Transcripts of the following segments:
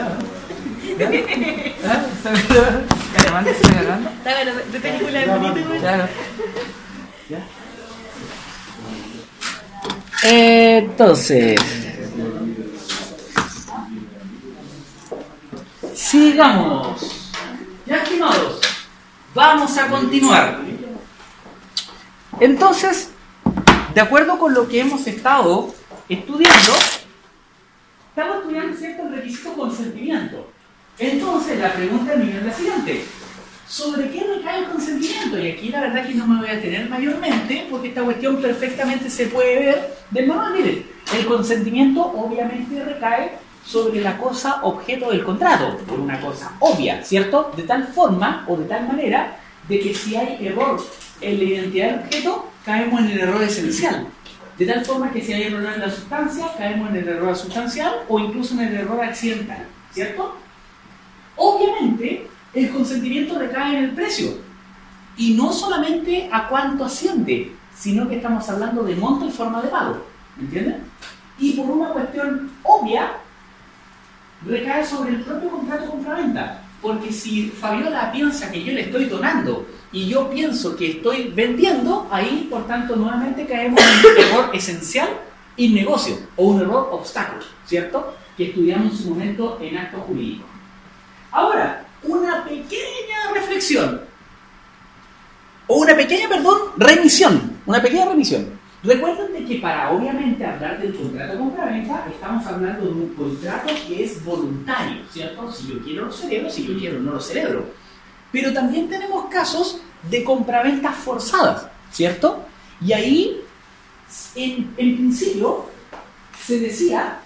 ¿no? ¿Ya? ¿Ah? ¿Está grabando? ¿Está grabando? Está bueno, de película de bonito, güey. Claro. ¿Ya? Entonces, sigamos. Ya, estimados, vamos a continuar. Entonces, de acuerdo con lo que hemos estado estudiando, estamos estudiando, ¿cierto?, el requisito consentimiento. Entonces, la pregunta es la siguiente: ¿sobre qué recae el consentimiento? Y aquí la verdad es que no me voy a detener mayormente, porque esta cuestión perfectamente se puede ver de nuevo. Miren, el consentimiento obviamente recae sobre la cosa objeto del contrato, por una cosa obvia, ¿cierto? De tal forma o de tal manera de que si hay error en la identidad del objeto, caemos en el error esencial. De tal forma que si hay error en la sustancia, caemos en el error sustancial o incluso en el error accidental, ¿cierto? Obviamente, el consentimiento recae en el precio. Y no solamente a cuánto asciende, sino que estamos hablando de monto y forma de pago. ¿Me entienden? Y por una cuestión obvia, recae sobre el propio contrato de compraventa. Porque si Fabiola piensa que yo le estoy donando y yo pienso que estoy vendiendo, ahí, por tanto, nuevamente caemos en un error esencial y negocio, o un error obstáculo, ¿cierto? Que estudiamos en su momento en acto jurídico. Ahora, una pequeña reflexión, o una pequeña remisión. Recuerden de que para obviamente hablar del contrato de compraventa, estamos hablando de un contrato que es voluntario, ¿cierto? Si yo quiero lo celebro, si yo quiero no lo celebro. Pero también tenemos casos de compraventas forzadas, ¿cierto? Y ahí, en principio, se decía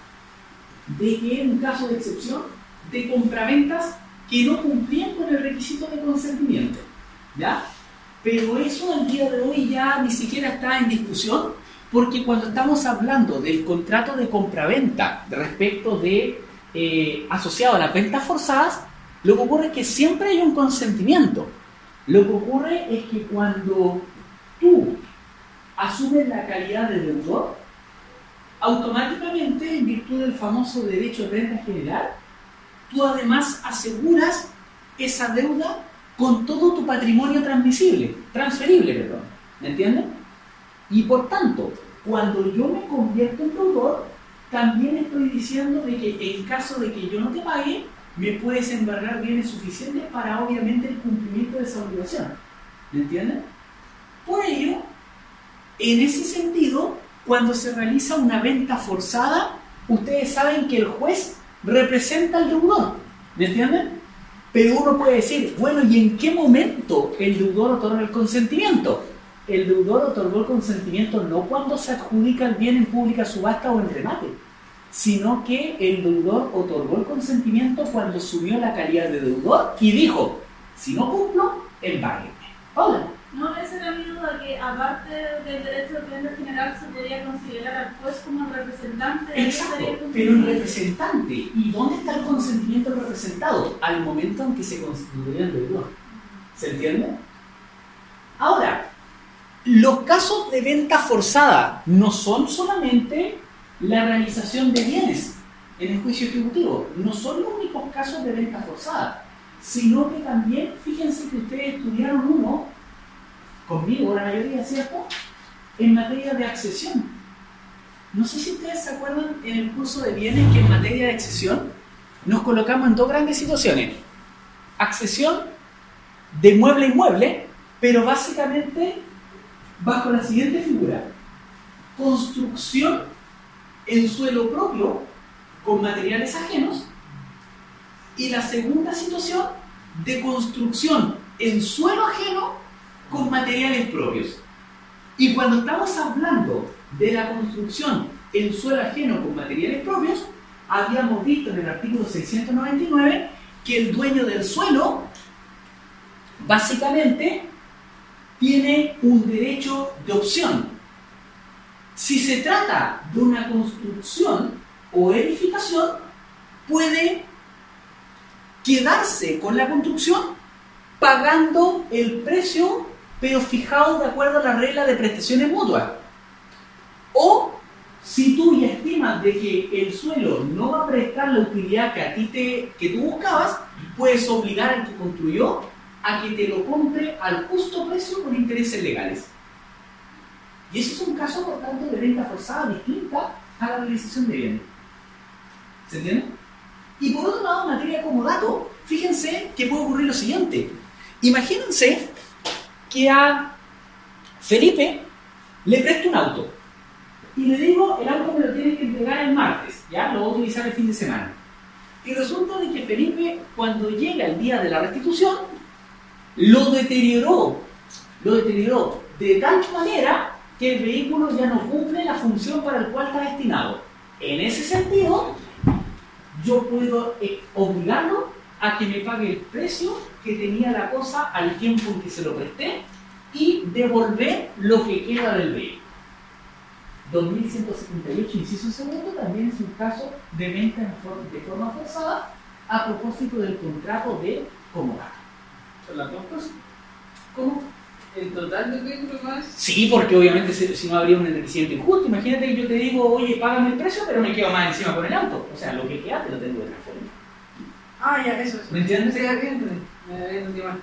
de que era un caso de excepción de compraventas que no cumplían con el requisito de consentimiento, ¿ya? Pero eso al día de hoy ya ni siquiera está en discusión, porque cuando estamos hablando del contrato de compraventa respecto de asociado a las ventas forzadas, lo que ocurre es que siempre hay un consentimiento. Lo que ocurre es que cuando tú asumes la calidad de deudor, automáticamente, en virtud del famoso derecho de renta general, tú además aseguras esa deuda con todo tu patrimonio transferible, ¿me entienden? Y por tanto, cuando yo me convierto en deudor, también estoy diciendo de que en caso de que yo no te pague, me puedes embargar bienes suficientes para obviamente el cumplimiento de esa obligación, ¿me entienden? Por ello, en ese sentido, cuando se realiza una venta forzada, ustedes saben que el juez representa al deudor, ¿me entienden? Pero uno puede decir, bueno, ¿y en qué momento el deudor otorga el consentimiento? El deudor otorgó el consentimiento no cuando se adjudica el bien en pública subasta o en remate, sino que el deudor otorgó el consentimiento cuando asumió la calidad de deudor y dijo, si no cumplo, embárguenme. Hola. No, esa era mi duda, que aparte del derecho de renta general se podría considerar al juez como el representante. Exacto, pero el representante. ¿Y dónde está el consentimiento del representado? Al momento en que se constituye el deudor. ¿Se entiende? Ahora, los casos de venta forzada no son solamente la realización de bienes en el juicio ejecutivo, no son los únicos casos de venta forzada, sino que también, fíjense que ustedes estudiaron uno conmigo, la mayoría, ¿cierto?, en materia de accesión. No sé si ustedes se acuerdan en el curso de bienes que en materia de accesión nos colocamos en dos grandes situaciones: accesión de mueble a inmueble, pero básicamente bajo la siguiente figura: construcción en suelo propio con materiales ajenos, y la segunda situación de construcción en suelo ajeno con materiales propios. Y cuando estamos hablando de la construcción en suelo ajeno con materiales propios, habíamos visto en el artículo 699 que el dueño del suelo básicamente tiene un derecho de opción. Si se trata de una construcción o edificación, puede quedarse con la construcción pagando el precio, pero fijado de acuerdo a la regla de prestaciones mutuas. O, si tú ya estimas de que el suelo no va a prestar la utilidad que tú buscabas, puedes obligar al que construyó a que te lo compre al justo precio con intereses legales. Y ese es un caso, por tanto, de venta forzada distinta a la realización de bienes. ¿Se entiende? Y por otro lado, en materia de comodato, fíjense que puede ocurrir lo siguiente. Imagínense que a Felipe le presto un auto y le digo, el auto me lo tiene que entregar el martes, ya lo voy a utilizar el fin de semana. Y resulta de que Felipe, cuando llega el día de la restitución, lo deterioró de tal manera que el vehículo ya no cumple la función para el cual está destinado. En ese sentido, yo puedo obligarlo a que me pague el precio que tenía la cosa al tiempo en que se lo presté y devolver lo que queda del vehículo. 2178, inciso segundo, también es un caso de venta de forma forzada a propósito del contrato de comodato. ¿Son las dos cosas? ¿Cómo? ¿En total de vehículos más? Sí, porque obviamente si no habría un enriquecimiento injusto. Imagínate que yo te digo, oye, págame el precio, pero me quedo más encima con el auto. O sea, lo que queda te lo tengo de transferir. Ah, ya, eso. ¿Me entiendes? Sí, bien, me entendí más.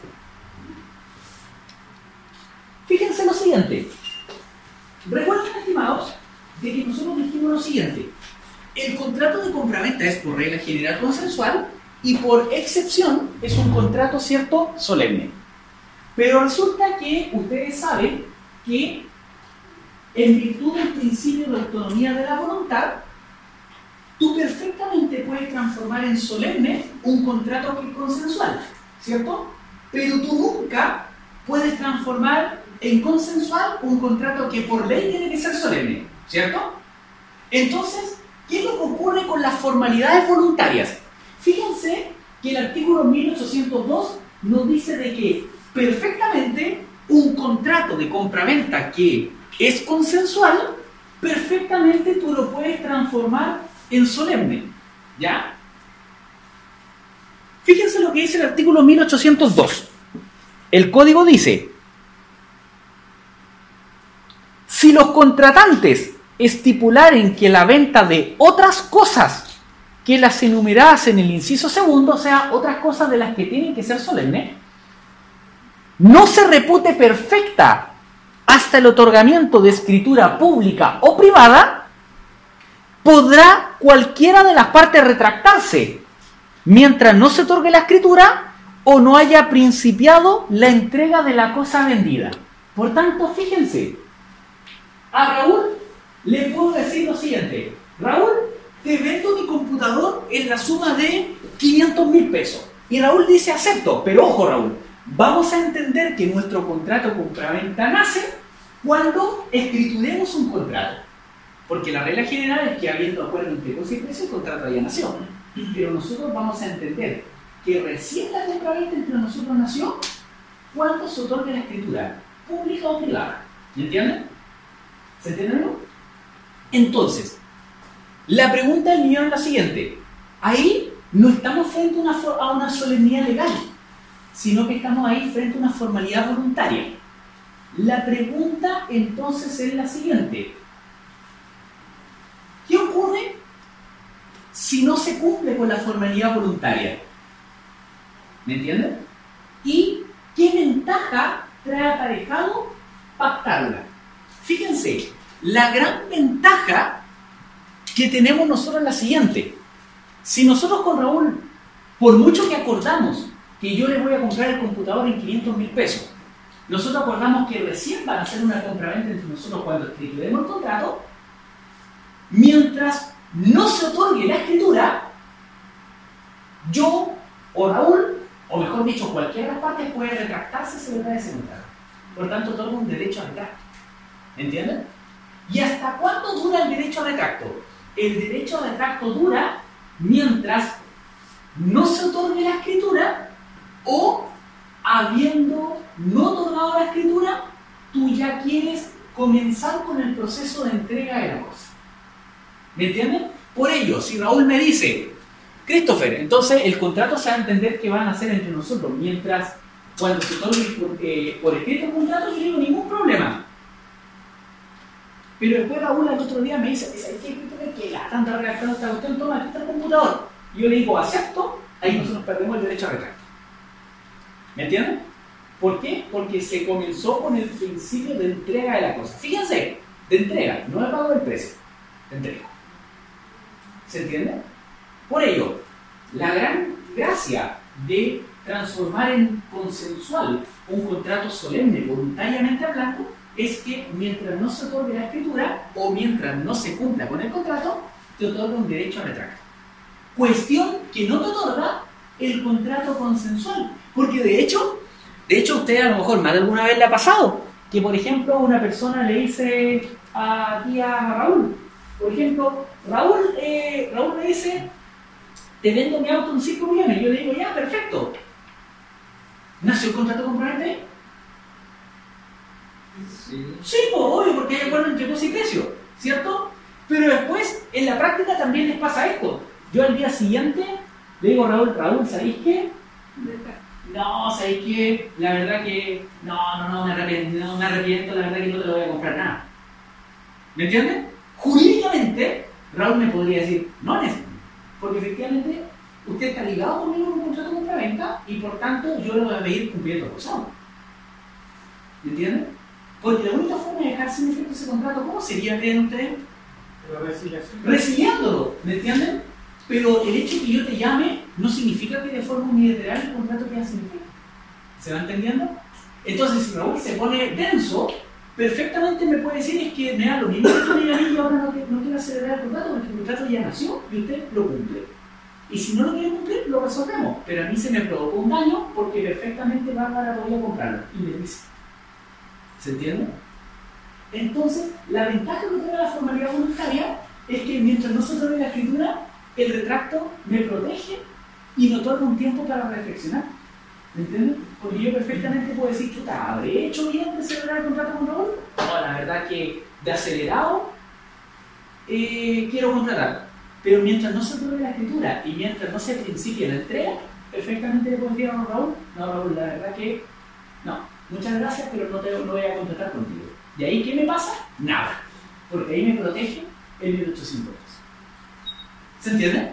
Fíjense lo siguiente. Recuerden, estimados, de que nosotros dijimos lo siguiente. El contrato de compraventa es por regla general consensual y por excepción es un contrato, ¿cierto?, solemne. Pero resulta que ustedes saben que en virtud del principio de autonomía de la voluntad, tú perfectamente puedes transformar en solemne un contrato que es consensual, ¿cierto? Pero tú nunca puedes transformar en consensual un contrato que por ley tiene que ser solemne, ¿cierto? Entonces, ¿qué es lo que ocurre con las formalidades voluntarias? Fíjense que el artículo 1802 nos dice de que perfectamente un contrato de compraventa que es consensual, perfectamente tú lo puedes transformar en solemne, ¿ya? Fíjense lo que dice el artículo 1802. El código dice: si los contratantes estipularen que la venta de otras cosas que las enumeradas en el inciso segundo, o sea, otras cosas de las que tienen que ser solemnes, no se repute perfecta hasta el otorgamiento de escritura pública o privada, podrá cualquiera de las partes retractarse, mientras no se otorgue la escritura o no haya principiado la entrega de la cosa vendida. Por tanto, fíjense, a Raúl le puedo decir lo siguiente: Raúl, te vendo mi computador en la suma de 500.000 pesos. Y Raúl dice acepto, pero ojo, Raúl, vamos a entender que nuestro contrato compraventa nace cuando escrituremos un contrato. Porque la regla general es que habiendo acuerdo entre cosa y precio, el contrato ya nació. Pero nosotros vamos a entender que recién la compraventa entre nosotros nació cuando se otorgue la escritura, pública o privada. ¿Me entienden? ¿Se entiende, no? Entonces, la pregunta del millón es la siguiente. Ahí no estamos frente a una solemnidad legal, sino que estamos ahí frente a una formalidad voluntaria. La pregunta entonces es la siguiente: ¿qué ocurre si no se cumple con la formalidad voluntaria? ¿Me entienden? ¿Y qué ventaja trae aparejado pactarla? Fíjense, la gran ventaja que tenemos nosotros es la siguiente: si nosotros con Raúl, por mucho que acordamos que yo le voy a comprar el computador en 500.000 pesos, nosotros acordamos que recién van a hacer una compraventa entre nosotros cuando escrituremos el contrato, mientras no se otorgue la escritura, yo o Raúl, o mejor dicho, cualquiera de las partes puede retractarse sobre ese contrato. Por tanto, otorga un derecho a retracto. ¿Entienden? ¿Y hasta cuándo dura el derecho a retracto? El derecho a retracto dura mientras no se otorgue la escritura, o habiendo no otorgado la escritura, tú ya quieres comenzar con el proceso de entrega de la cosa. ¿Me entienden? Por ello, si Raúl me dice: Christopher, entonces el contrato se va a entender que van a hacer entre nosotros, mientras cuando se otorgue por escrito el contrato, yo no tengo ningún problema. Pero después Raúl al otro día me dice, ¿sabes qué, Christopher? Que la tanta redactando esta cuestión, toma, aquí está el computador. Y yo le digo, acepto, ahí nosotros perdemos el derecho a retracto. ¿Me entienden? ¿Por qué? Porque se comenzó con el principio de entrega de la cosa. Fíjense, de entrega, no de pago del precio, de entrega. ¿Se entiende? Por ello, la gran gracia de transformar en consensual un contrato solemne, voluntariamente hablando, es que mientras no se otorgue la escritura o mientras no se cumpla con el contrato, te otorga un derecho a retracto. Cuestión que no te otorga el contrato consensual. Porque de hecho a usted a lo mejor más de alguna vez le ha pasado que, por ejemplo, una persona le dice a Raúl, por ejemplo, Raúl me dice, te vendo mi auto en 5 millones. Yo le digo, ya, perfecto. ¿Nació el contrato compraventa? Sí, pues, obvio, porque hay acuerdo entre cosa y precio, ¿cierto? Pero después, en la práctica también les pasa esto. Yo al día siguiente le digo a Raúl, ¿sabéis qué? No, ¿sabéis qué? La verdad que no me arrepiento, la verdad que no te lo voy a comprar nada. ¿Me entienden? Jurídicamente, Raúl me podría decir, no es, porque efectivamente usted está ligado conmigo en un contrato de compraventa y por tanto yo le voy a pedir cumplimiento forzado. ¿Me entienden? Porque la única forma de dejar sin efecto ese contrato, ¿cómo sería, creen ustedes? Resiliándolo, ¿me entienden? Pero el hecho de que yo te llame no significa que de forma unilateral el contrato quede sin efecto. ¿Se va entendiendo? Entonces, si Raúl se pone denso, perfectamente me puede decir es que me da lo mismo que tú me digas y ahora no quiero acelerar el contrato porque el contrato ya nació y usted lo cumple. Y si no lo quiere cumplir, lo resolvemos. Pero a mí se me provocó un daño porque perfectamente Bárbara podía comprarlo. Y me dice. ¿Se entiende? Entonces, la ventaja que tiene la formalidad voluntaria es que mientras no se otorgue la escritura, el retracto me protege y me otorga un tiempo para reflexionar. ¿Me entiendes? Porque yo perfectamente puedo decir, chuta, ¿habré hecho bien de celebrar el contrato con Raúl? No, la verdad que de acelerado quiero contratar. Pero mientras no se otorgue la escritura y mientras no se principie la entrega, perfectamente le puedo decir a Raúl, no, Raúl, la verdad que no, muchas gracias, pero no voy a contratar contigo. ¿Y ahí qué me pasa? Nada. Porque ahí me protege el 1802. ¿Se entiende?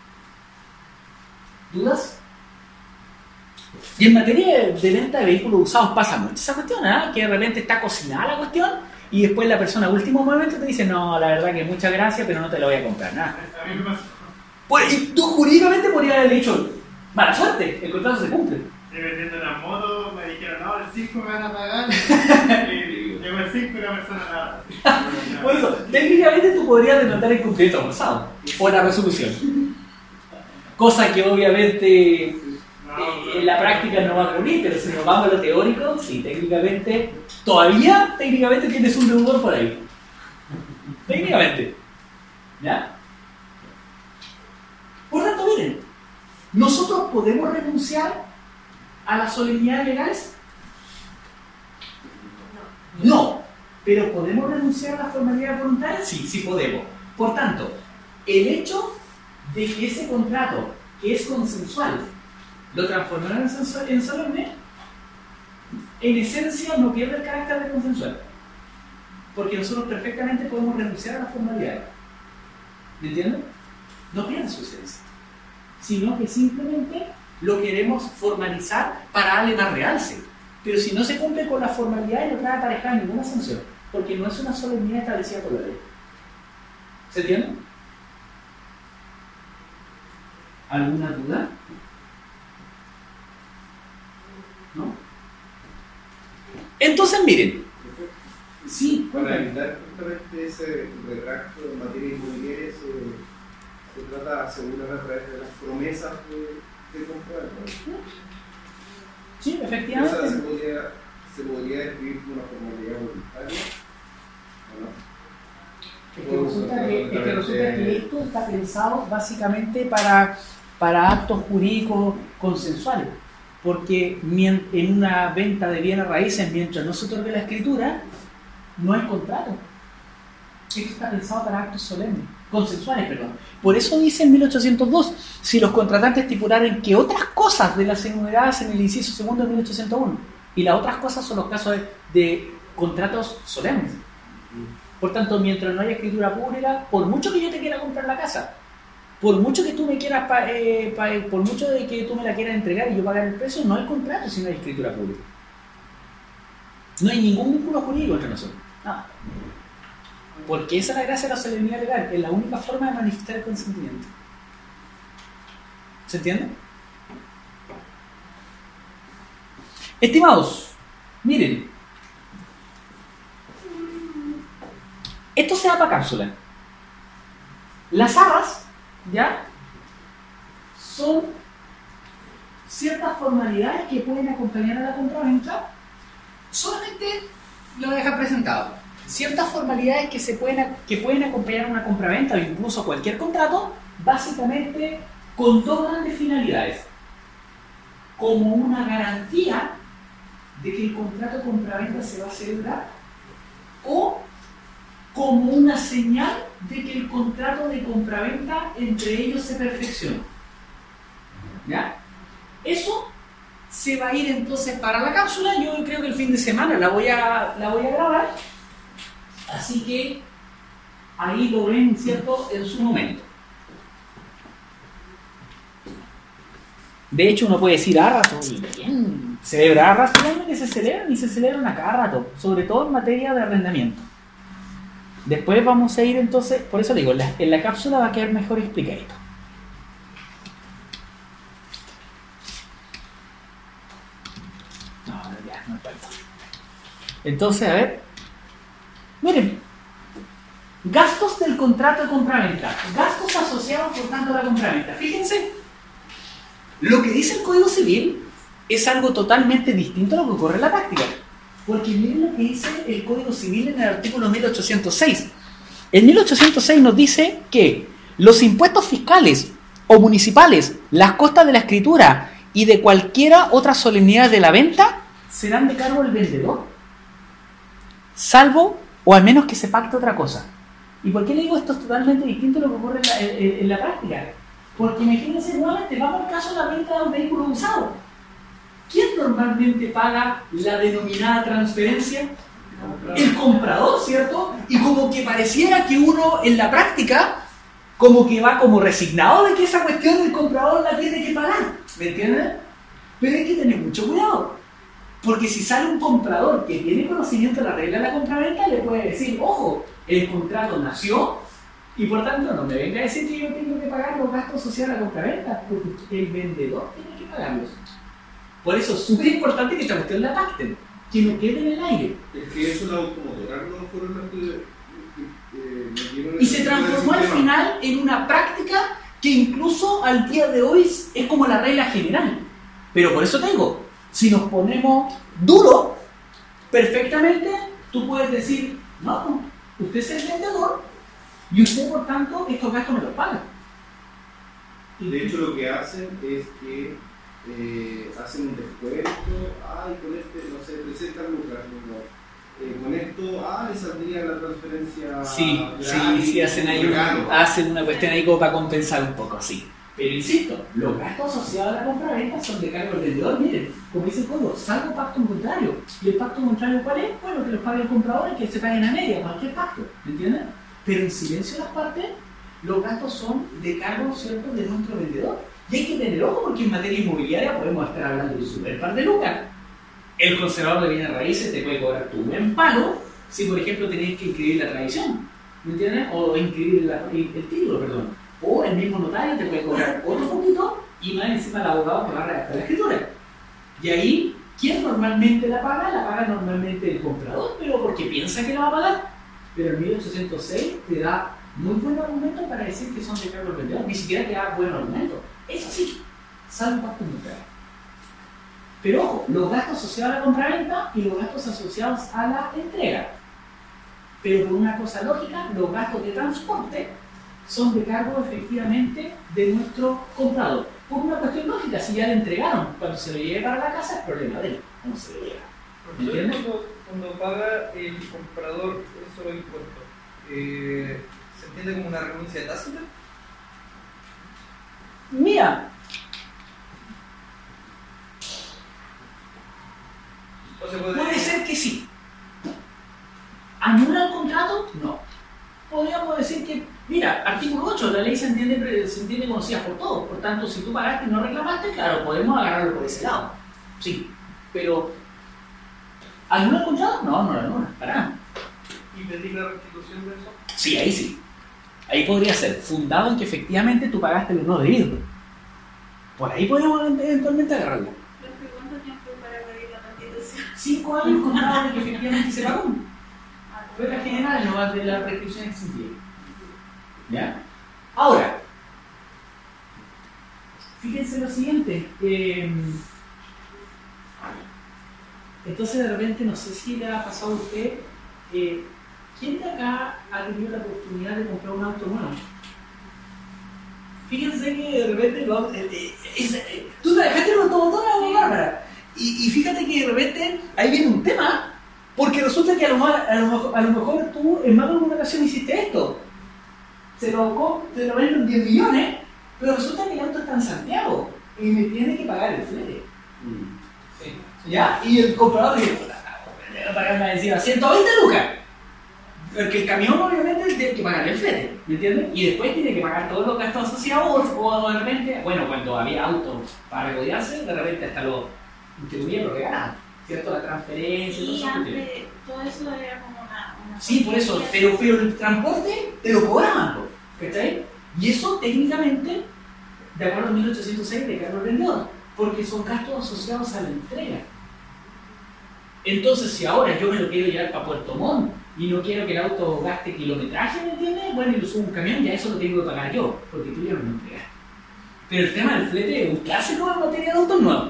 ¿Dudas? Y en materia de venta de vehículos usados pasa mucho esa cuestión, ¿eh? Que de repente está cocinada la cuestión y después la persona a último momento te dice, no, la verdad que muchas gracias, pero no te lo voy a comprar, nada. Pues, y tú jurídicamente podrías haberle dicho, mala suerte, el contrato se cumple. Estoy vendiendo una moto, me dijeron, no, el 5 me van a pagar. Llegó el 5 y la persona nada. Por eso, técnicamente tú podrías denotar el cumplimiento forzado o la resolución. Cosa que obviamente en la práctica no va a ocurrir, pero si nos vamos a lo teórico, sí, técnicamente tienes un deudor por ahí. Técnicamente. ¿Ya? Por tanto, miren, ¿nosotros podemos renunciar a las solemnidades legales? No. ¿Pero podemos renunciar a las formalidades voluntarias? Sí, sí podemos. Por tanto, el hecho de que ese contrato, que es consensual, lo transformaron en solemne, en esencia no pierde el carácter de consensual. Porque nosotros perfectamente podemos renunciar a las formalidades. ¿Me entienden? No pierde su esencia. Sino que simplemente lo queremos formalizar para darle más realce. Pero si no se cumple con la formalidad, no trae aparejada ninguna sanción. Porque no es una solemnidad establecida por la ley. ¿Se entiende? ¿Alguna duda? ¿No? Entonces, miren. Sí, para evitar justamente ese retracto en materia inmobiliaria, se trata de asegurar a través de las promesas de comprar, ¿no? Sí, efectivamente. Esa se podría describir como una formalidad voluntaria, ¿o no? Es que resulta que esto está pensado básicamente para actos jurídicos consensuales, porque en una venta de bienes raíces, mientras no se otorgue la escritura, no hay contrato. Esto está pensado para actos solemnes, consensuales, perdón. Por eso dice en 1802, si los contratantes estipularan que otras cosas de las enumeradas en el inciso segundo de 1801, y las otras cosas son los casos de contratos solemnes. Por tanto, mientras no haya escritura pública, por mucho que yo te quiera comprar la casa, por mucho que tú me quieras, por mucho de que tú me la quieras entregar y yo pagar el precio, no hay contrato si no hay escritura pública. No hay ningún vínculo jurídico entre nosotros. Nada. Porque esa es la gracia de la solemnidad legal, es la única forma de manifestar el consentimiento. ¿Se entiende? Estimados, miren, esto se da para cápsula. Las arras, ¿ya? Son ciertas formalidades que pueden acompañar a la compraventa. Solamente lo voy a dejar presentado. Ciertas formalidades que pueden acompañar a una compraventa o incluso cualquier contrato, básicamente con dos grandes finalidades. Como una garantía de que el contrato de compraventa se va a celebrar, o como una señal de que el contrato de compraventa entre ellos se perfecciona. ¿Ya? Eso se va a ir entonces para la cápsula. Yo creo que el fin de semana la voy a grabar, así que ahí lo ven, ¿cierto?, en su momento. De hecho, uno puede decir arras, bien, celebra arras, que se celebran y se celebran a cada rato, sobre todo en materia de arrendamiento. Después vamos a ir entonces, por eso le digo, en la cápsula va a quedar mejor explicadito. No, ya, no falta. Entonces, a ver, miren, gastos del contrato de compraventa, gastos asociados por tanto a la compraventa. Fíjense, lo que dice el Código Civil es algo totalmente distinto a lo que ocurre en la práctica. Porque miren lo que dice el Código Civil en el artículo 1806. El 1806 nos dice que los impuestos fiscales o municipales, las costas de la escritura y de cualquiera otra solemnidad de la venta serán de cargo del vendedor, salvo o al menos que se pacte otra cosa. ¿Y por qué le digo esto es totalmente distinto a lo que ocurre en la práctica? Porque imagínense nuevamente, vamos al caso de la venta de un vehículo usado. ¿Quién normalmente paga la denominada transferencia? El comprador, ¿cierto? Y como que pareciera que uno en la práctica como que va como resignado de que esa cuestión el comprador la tiene que pagar, ¿me entienden? Pero hay que tener mucho cuidado, porque si sale un comprador que tiene conocimiento de la regla de la compraventa, le puede decir, ojo, el contrato nació y por tanto no me venga a decir que yo tengo que pagar los gastos asociados a la compraventa, porque el vendedor tiene que pagarlos. Por eso es súper importante que esta cuestión la pacten, que no quede en el aire. Es que eso la automotora no fueron las que y se transformó al final en una práctica que incluso al día de hoy es como la regla general. Pero por eso te digo, si nos ponemos duro, perfectamente tú puedes decir, no, usted es el vendedor y usted por tanto estos gastos me los paga. De hecho lo que hacen es que hacen un descuento, con este, no sé, 300 lucas, con esto, le saldría la transferencia. Sí, hacen una cuestión ahí como para compensar un poco, sí. Pero insisto, los gastos asociados a la compra-venta son de cargo del vendedor, miren, como dice el código, salvo pacto contrario. ¿Y el pacto contrario cuál es? Bueno, que los pague el comprador y que se paguen a media, cualquier pacto, ¿me entienden? Pero en silencio las partes, los gastos son de cargo, ¿cierto?, de nuestro vendedor. Y hay que tener ojo porque en materia inmobiliaria podemos estar hablando de un super par de lucas. El conservador de bienes raíces te puede cobrar tu buen palo si, por ejemplo, tenés que inscribir la tradición, ¿me entiendes? O inscribir el título, perdón. O el mismo notario te puede cobrar otro poquito y más encima el abogado que va a redactar la escritura. Y ahí, ¿quién normalmente la paga? La paga normalmente el comprador, pero porque piensa que la va a pagar. Pero el 1806 te da muy buen argumento para decir que son de cargo del vendedor, ni siquiera te da buen argumento. Eso sí, salvo pacto contrario. Pero ojo, los gastos asociados a la compraventa y los gastos asociados a la entrega. Pero por una cosa lógica, los gastos de transporte son de cargo efectivamente de nuestro comprador. Por una cuestión lógica, si ya le entregaron, cuando se lo lleve para la casa es problema de él, no se lo lleva. ¿Me entiendes? Cuando paga el comprador esos impuestos, ¿se entiende como una renuncia tácita? Mira, puede ser que sí. ¿Anula el contrato? No. podríamos decir que, mira, artículo 8, la ley se entiende conocida por todos. Por tanto, si tú pagaste y no reclamaste, claro, podemos agarrarlo por ese lado. Sí, pero ¿anula el contrato? No, no lo anula, para nada. ¿Y pedir la restitución de eso? Sí, ahí sí. Ahí podría ser, fundado en que efectivamente tú pagaste lo no debido. Por ahí podríamos eventualmente agarrarlo. ¿Cuánto tiempo para pedir la restitución? 5 años contados de que efectivamente se pagó. Fue la general, no va de la prescripción exigida. ¿Ya? Ahora, fíjense lo siguiente. Entonces, de repente, no sé si le ha pasado a usted. ¿Quién de acá ha tenido la oportunidad de comprar un auto nuevo? Fíjense que de repente tú te dejaste el autobotón, Bárbara. Y fíjate que de repente ahí viene un tema, porque resulta que a lo mejor tú en más de una ocasión hiciste esto. Te lo venden 10 millones, pero resulta que el auto está en Santiago y me tiene que pagar el flete. Sí. ¿Ya? Y el comprador dice, me va a pagar más encima 120 lucas. Porque el camión obviamente tiene que pagar el flete, ¿me entiendes? Y después tiene que pagar todos los gastos asociados o de repente, bueno, cuando había autos para regodearse, de repente hasta lo regalaban, ¿cierto? La transferencia, Sí, todo eso. antes todo eso era como una Sí, por eso, pero el transporte te lo cobraban, ¿cachai? Y eso técnicamente, de acuerdo a 1806 de Carlos Rendón, porque son gastos asociados a la entrega. Entonces, si ahora yo me lo quiero llevar para Puerto Montt y no quiero que el auto gaste kilometraje, ¿me entiendes? Bueno, y lo subo a un camión, ya eso lo tengo que pagar yo, porque tú ya no me lo entregaste. Pero el tema del flete es un clásico en materia de autos nuevos.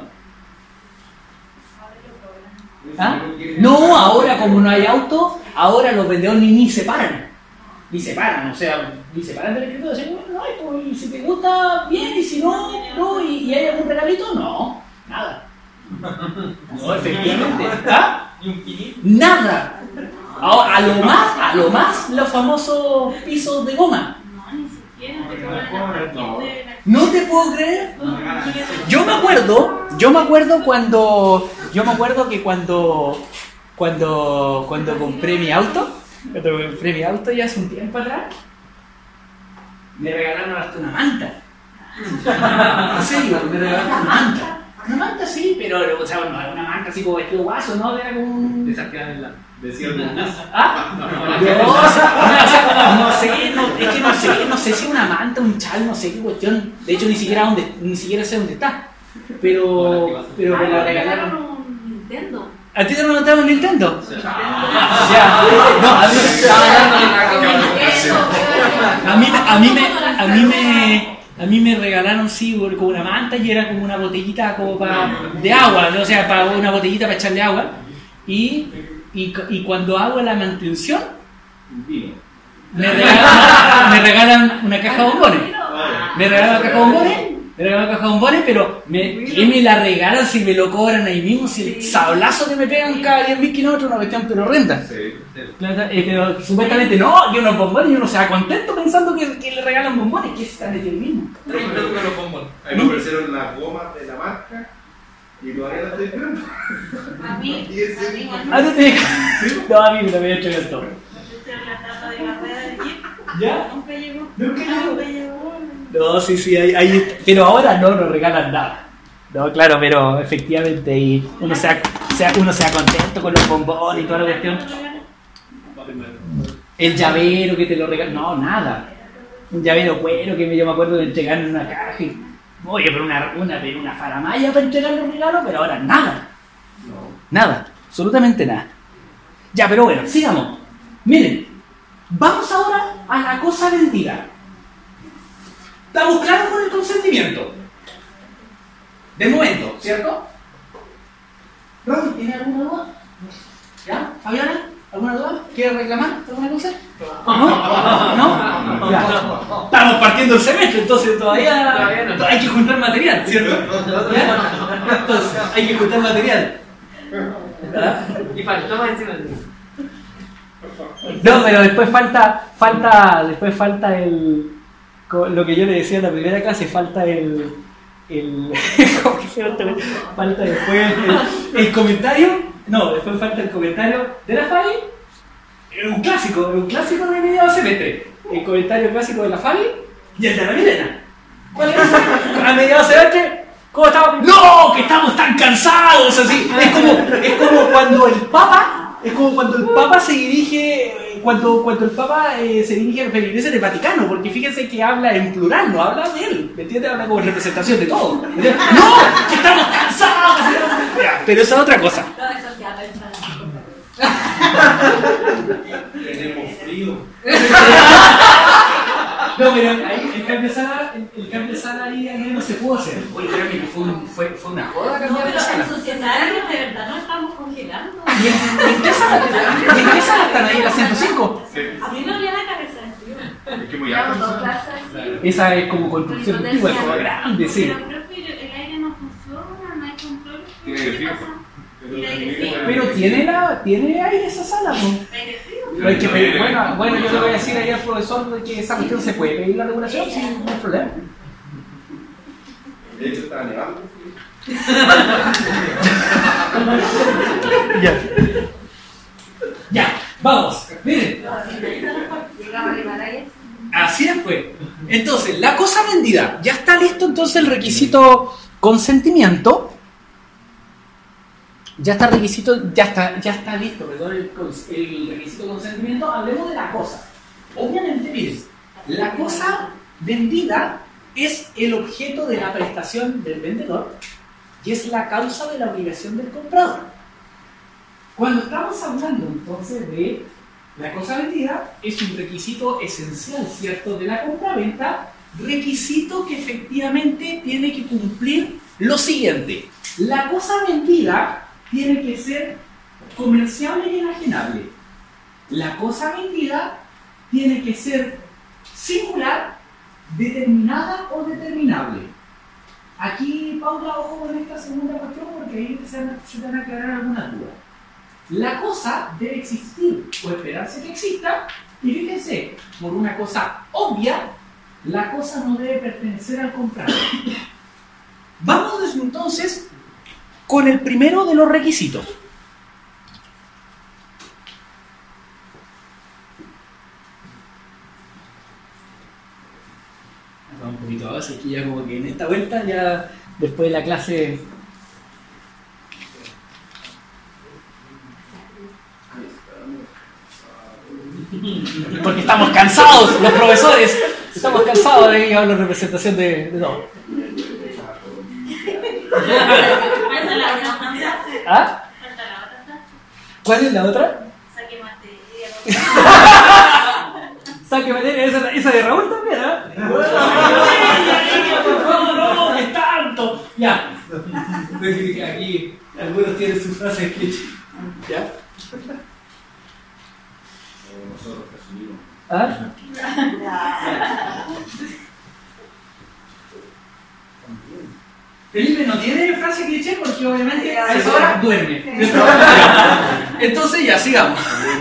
¿Ah? No, ahora como no hay auto, ahora los vendedores ni se paran. Ni se paran, o sea, ni se paran del escritorio. Dicen, bueno, no, pues, y si te gusta, bien, y si no, no, y hay algún regalito, no, nada. No, efectivamente. ¿Ah? ¿Y un pinito? Nada. A lo más, los famosos pisos de goma. No, ni siquiera te cobran la No. No te puedo creer. Yo me acuerdo que cuando compré mi auto, ya hace un tiempo atrás, me regalaron hasta una manta. En serio, me regalaron una manta. Una manta sí, pero o sea, no era una manta así como vestido guaso, ¿no? Era como un... De esas que dan en la... Decía algo más. ¿Ah? No sé si una manta, un chal, no sé qué cuestión. De hecho, ni siquiera sé dónde está. Pero me la regalaron. un Nintendo. ¿A ti te lo notaron en Nintendo? Sí. Ya. No, a mí me regalaron sí como una manta y era como una botellita como de agua, ¿no? O sea, para una botellita para echarle agua. Y cuando hago la mantención, Vino. me regalan una caja de bombones. Me regalan una caja de bombones, pero ¿qué me la regalan si me lo cobran ahí mismo? Si el sablazo que me pegan cada 10.000 kilómetros, una cuestión pero horrenda. Sí. Pero supuestamente no, yo unos bombones y uno se va contento pensando que le regalan bombones, que es tan el mismo. 30 lucas los bombones. Ahí me ofrecieron las gomas de la marca y todavía la estoy esperando. A mí, Ah, no te dejas. No, a mí me lo voy a entregar todo. la tapa de la rueda del Jeep. ¿Ya? Nunca llegó. Nunca llegó. Nunca llegó. No, sí, ahí, pero ahora no nos regalan nada. No, claro, pero efectivamente y uno se va contento con los bombones y toda la cuestión. El llavero que te lo regalan, no, nada. Un llavero cuero que yo me acuerdo de entregar en una caja y, oye, pero una faramaya para entregar los regalos, pero ahora nada. Nada, absolutamente nada. Ya, pero bueno, sigamos. Miren, vamos ahora a la cosa vendida. ¿Estamos claros con el consentimiento? De momento, ¿cierto? ¿Raúl, tiene alguna duda? ¿Ya? ¿Fabiana? ¿Alguna duda? ¿Quiere reclamar alguna cosa? ¿No? Ya. Estamos partiendo el semestre, entonces todavía no. Hay que juntar material, ¿cierto? ¿Ya? Entonces, hay que juntar material. ¿Verdad? Y faltó más encima de No, pero después falta lo que yo le decía en la primera clase, falta ¿cómo que se llama? Falta después el comentario. No, después falta el comentario de la Fabi, Es un clásico de medio semestre. El comentario clásico de la Fabi y el de la Milena. ¿Cuál es ese? A mediados de semestre, ¿cómo estamos? ¡No! ¡Que estamos tan cansados! Así. Es como cuando el Papa se dirige. Cuando el Papa se dirige a la feligresia del Vaticano, porque fíjense que habla en plural, no habla de él, ¿me entiendes? Habla como en representación de todo. ¡No! ¡Que estamos cansados! Pero esa es otra cosa. Tenemos frío. No, pero ahí el cambio de sala ahí no se pudo hacer. Oye, créeme que fue una joda cambiar de sala. En sociedad de verdad no estamos congelando. ¿Y en qué sala están ahí las 105? Sí. A mí me olía la cabeza de frío. Es que muy Llevamos alto. dos clases. Esa es como construcción antigua, es como grande, sí. Pero creo que el aire no funciona, no hay control. Tiene que ¿Qué frío. pasa? Pero tiene aire esa sala, ¿no? Aire frío. Pero hay que pedir, bueno, yo le voy a decir ahí al profesor de que esa cuestión se puede pedir la regulación, sí, no hay problema. De hecho, está nevando. Ya, vamos, miren. Así es, pues. Entonces, la cosa vendida. Ya está listo entonces el requisito consentimiento. Ya está listo, perdón, el requisito consentimiento. Hablemos de la cosa. Obviamente, miren, la cosa vendida es el objeto de la prestación del vendedor y es la causa de la obligación del comprador. Cuando estamos hablando entonces de la cosa vendida, es un requisito esencial, ¿cierto?, de la compraventa, requisito que efectivamente tiene que cumplir lo siguiente. La cosa vendida tiene que ser comerciable y enajenable. La cosa vendida tiene que ser singular, determinada o determinable. Aquí, Paula, ojo con esta segunda cuestión porque ahí se van a aclarar algunas dudas. La cosa debe existir o esperarse que exista, y fíjense, por una cosa obvia, la cosa no debe pertenecer al comprador. Vamos entonces con el primero de los requisitos. Un poquito más, aquí ya como que en esta vuelta, ya después de la clase. Porque estamos cansados, los profesores, estamos cansados de llevar la representación de todo. Falta la otra. ¿Ah? Falta la otra. ¿Cuál es la otra? Saque materia. Saque materia, esa de Raúl también, ¿ah? Por favor, no, que es tanto. Ya. Aquí algunos tienen sus frases cliché. ¿Ya? Nosotros que asumimos. ¿Ah? Felipe no tiene frase cliché porque obviamente a esa hora duerme. Entonces ya sigamos.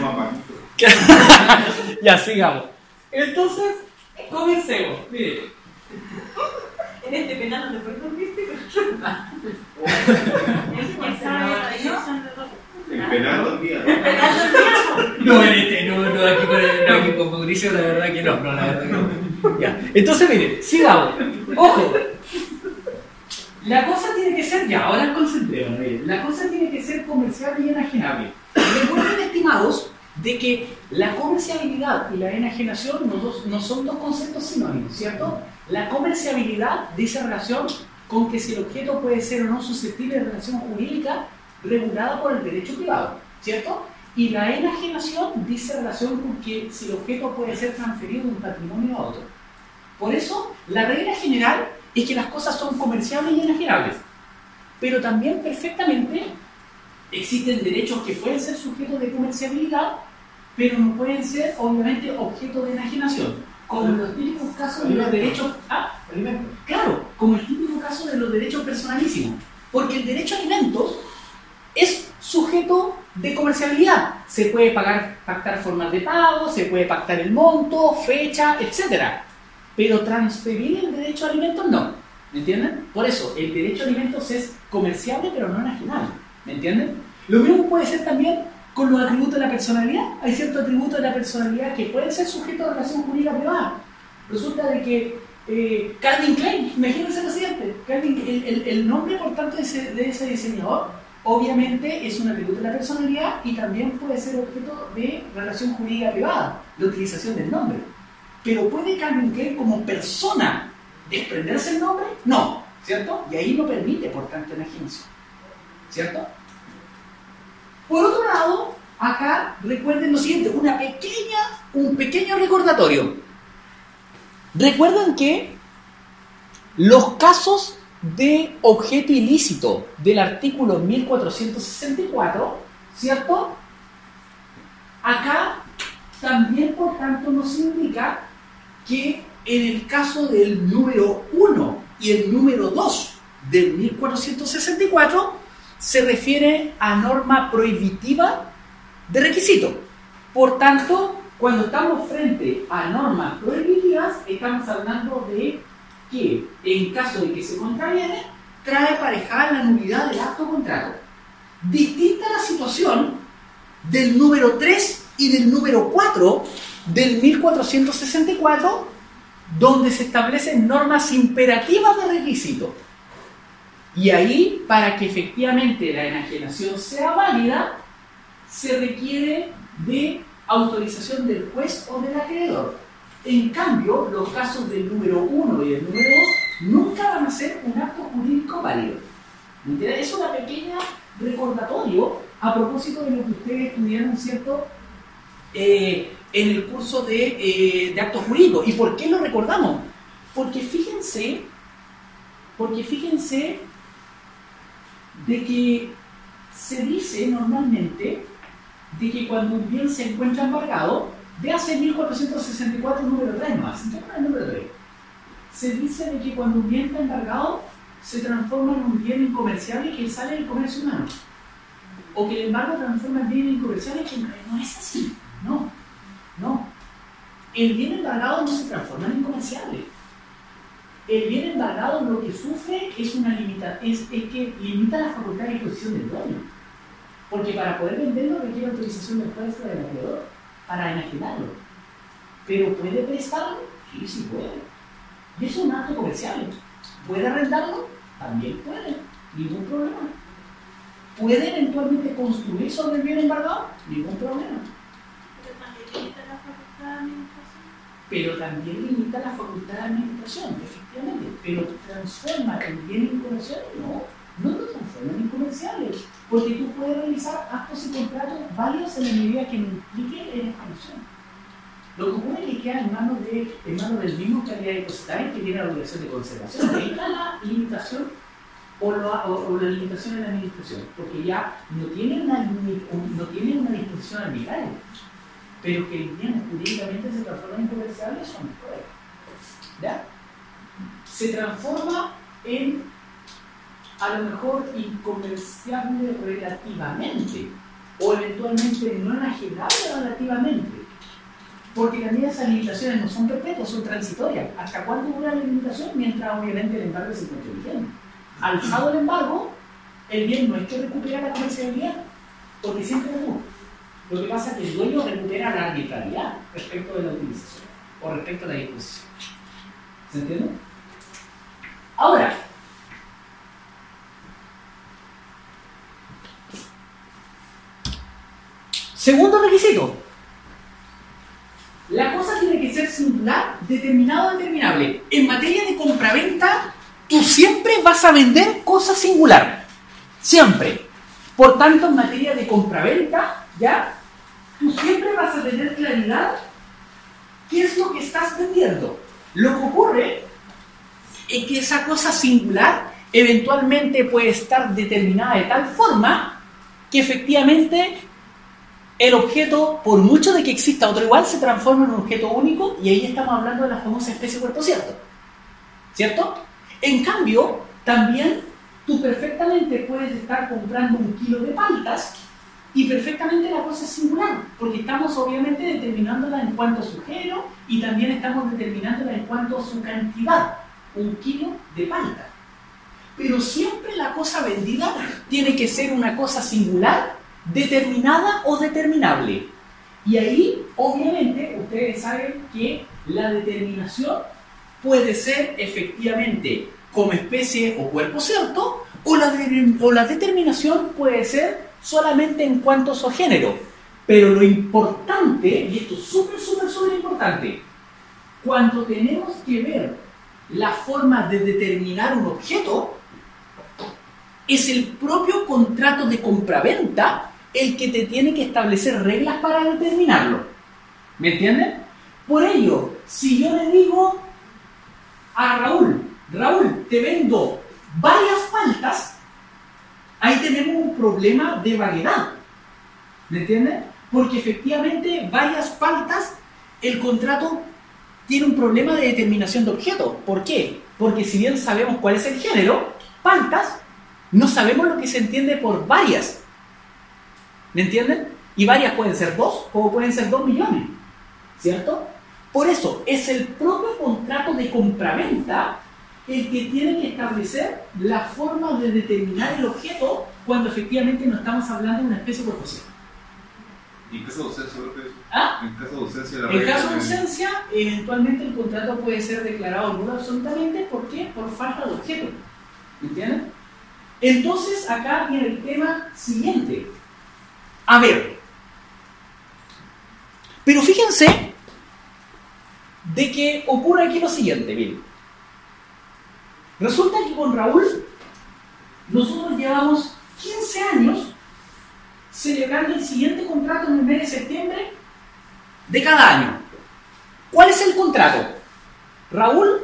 Ya sigamos. Entonces, comencemos. Mire. En este penal no te puedes dormir, El penal dormía. No, en este, no, aquí con Mauricio, la verdad que no, la verdad que no. Ya. Entonces, mire, sigamos. Ojo. La cosa tiene que ser, ya, ahora concentrémonos, miren. La cosa tiene que ser comerciable y enajenable. Recuerden, estimados, de que la comerciabilidad y la enajenación no son dos conceptos sinónimos, ¿cierto? La comerciabilidad dice relación con que si el objeto puede ser o no susceptible de relación jurídica regulada por el derecho privado, ¿cierto? Y la enajenación dice relación con que si el objeto puede ser transferido de un patrimonio a otro. Por eso, la regla general es que las cosas son comerciables y enajenables. Pero también perfectamente existen derechos que pueden ser sujetos de comerciabilidad, pero no pueden ser, obviamente, objeto de enajenación. Como en los típicos casos de los derechos... Claro, como el típico caso de los derechos personalísimos. Porque el derecho a alimentos es sujeto de comerciabilidad. Se puede pactar formas de pago, se puede pactar el monto, fecha, etc. Pero transferir el derecho a alimentos no. ¿Me entienden? Por eso, el derecho a alimentos es comerciable pero no enajenable. ¿Me entienden? Lo mismo puede ser también con los atributos de la personalidad. Hay ciertos atributos de la personalidad que pueden ser sujetos de relación jurídica privada. Resulta de que Calvin Klein, imagínense lo siguiente, el nombre por tanto de ese diseñador obviamente es un atributo de la personalidad y también puede ser objeto de relación jurídica privada, la utilización del nombre. Pero ¿puede Calvin Klein como persona desprenderse el nombre? No, ¿cierto? Y ahí no permite por tanto imaginación, ¿cierto? Por otro lado, acá recuerden lo siguiente, un pequeño recordatorio. Recuerden que los casos de objeto ilícito del artículo 1464, ¿cierto? Acá también, por tanto, nos indica que en el caso del número 1 y el número 2 del 1464 se refiere a norma prohibitiva de requisito. Por tanto, cuando estamos frente a normas prohibitivas, estamos hablando de que, en caso de que se contraviene, trae aparejada la nulidad del acto contrario. Distinta la situación del número 3 y del número 4 del 1464, donde se establecen normas imperativas de requisito. Y ahí, para que efectivamente la enajenación sea válida, se requiere de autorización del juez o del acreedor. En cambio, los casos del número 1 y del número 2 nunca van a ser un acto jurídico válido. Es una pequeña recordatorio a propósito de lo que ustedes estudiaron, ¿cierto? En el curso de actos jurídicos. ¿Y por qué lo recordamos? Porque fíjense de que se dice normalmente de que cuando un bien se encuentra embargado, véase 1464 número 3 más, el número 3. Se dice de que cuando un bien está embargado se transforma en un bien incomerciable que sale del comercio humano, o que el embargo transforma el bien incomerciable, que no es así, no. El bien embargado no se transforma en incomerciable. El bien embargado lo que sufre es que limita la facultad de disposición del dueño, porque para poder venderlo requiere autorización del juez o del acreedor para enajenarlo. ¿Pero puede prestarlo? Sí puede. Y eso es un acto comercial. ¿Puede arrendarlo? También puede. Ningún problema. ¿Puede eventualmente construir sobre el bien embargado? Ningún problema. Pero también limita la facultad de administración, efectivamente. Pero transforma el bien incomercial, no lo transforma en incomerciales, porque tú puedes realizar actos y contratos válidos en la medida que no implique enajenación. Lo que ocurre es que queda en manos del mismo calidad depositaria que tiene la obligación de conservación. Ahí está la limitación o la limitación en la administración, porque ya no tiene una disposición arbitraria, pero que el bien jurídicamente se transforma en incomerciable, eso no puede. ¿Ya? Se transforma en, a lo mejor, incomerciable relativamente, o eventualmente no enajenable relativamente, porque también esas limitaciones no son perpetuas, son transitorias. ¿Hasta cuándo dura la limitación? Mientras obviamente el embargo se encuentre vigente. Alzado el embargo, el bien no es que recupera la comercialidad, porque siempre recupera. Lo que pasa es que el dueño recupera la arbitrariedad respecto de la utilización o respecto a la disposición. ¿Se entiende? Ahora, segundo requisito. La cosa tiene que ser singular, determinado o determinable. En materia de compraventa, tú siempre vas a vender cosas singular. Siempre. Por tanto, en materia de compraventa, ¿ya? Tú siempre vas a tener claridad qué es lo que estás vendiendo. Lo que ocurre es que esa cosa singular eventualmente puede estar determinada de tal forma que efectivamente el objeto, por mucho de que exista otro igual, se transforma en un objeto único, y ahí estamos hablando de la famosa especie cuerpo cierto. ¿Cierto? En cambio, también tú perfectamente puedes estar comprando 1 kilo de paltas y perfectamente la cosa es singular, porque estamos obviamente determinándola en cuanto a su género y también estamos determinándola en cuanto a su cantidad, 1 kilo de palta. Pero siempre la cosa vendida tiene que ser una cosa singular determinada o determinable. Y ahí, obviamente, ustedes saben que la determinación puede ser efectivamente como especie o cuerpo cierto, o la determinación puede ser solamente en cuanto a su género. Pero lo importante, y esto es súper importante, cuando tenemos que ver la forma de determinar un objeto, es el propio contrato de compraventa el que te tiene que establecer reglas para determinarlo. ¿Me entienden? Por ello, si yo le digo a Raúl, te vendo varias paltas, ahí tenemos un problema de variedad. ¿Me entienden? Porque efectivamente varias paltas, el contrato tiene un problema de determinación de objeto. ¿Por qué? Porque si bien sabemos cuál es el género, paltas, no sabemos lo que se entiende por varias. ¿Me entienden? Y varias pueden ser 2, como pueden ser 2 millones. ¿Cierto? Por eso, es el propio contrato de compraventa el que tiene que establecer la forma de determinar el objeto cuando efectivamente no estamos hablando de una especie por posible. ¿Y en caso de ausencia, profe? ¿Ah? En caso de ausencia, la En caso de ausencia, eventualmente el contrato puede ser declarado nulo absolutamente. ¿Por qué? Por falta de objeto. ¿Me entienden? Entonces, acá viene el tema siguiente. A ver. Pero fíjense de que ocurre aquí lo siguiente, bien. Resulta que con Raúl nosotros llevamos 15 años celebrando el siguiente contrato en el mes de septiembre de cada año. ¿Cuál es el contrato? Raúl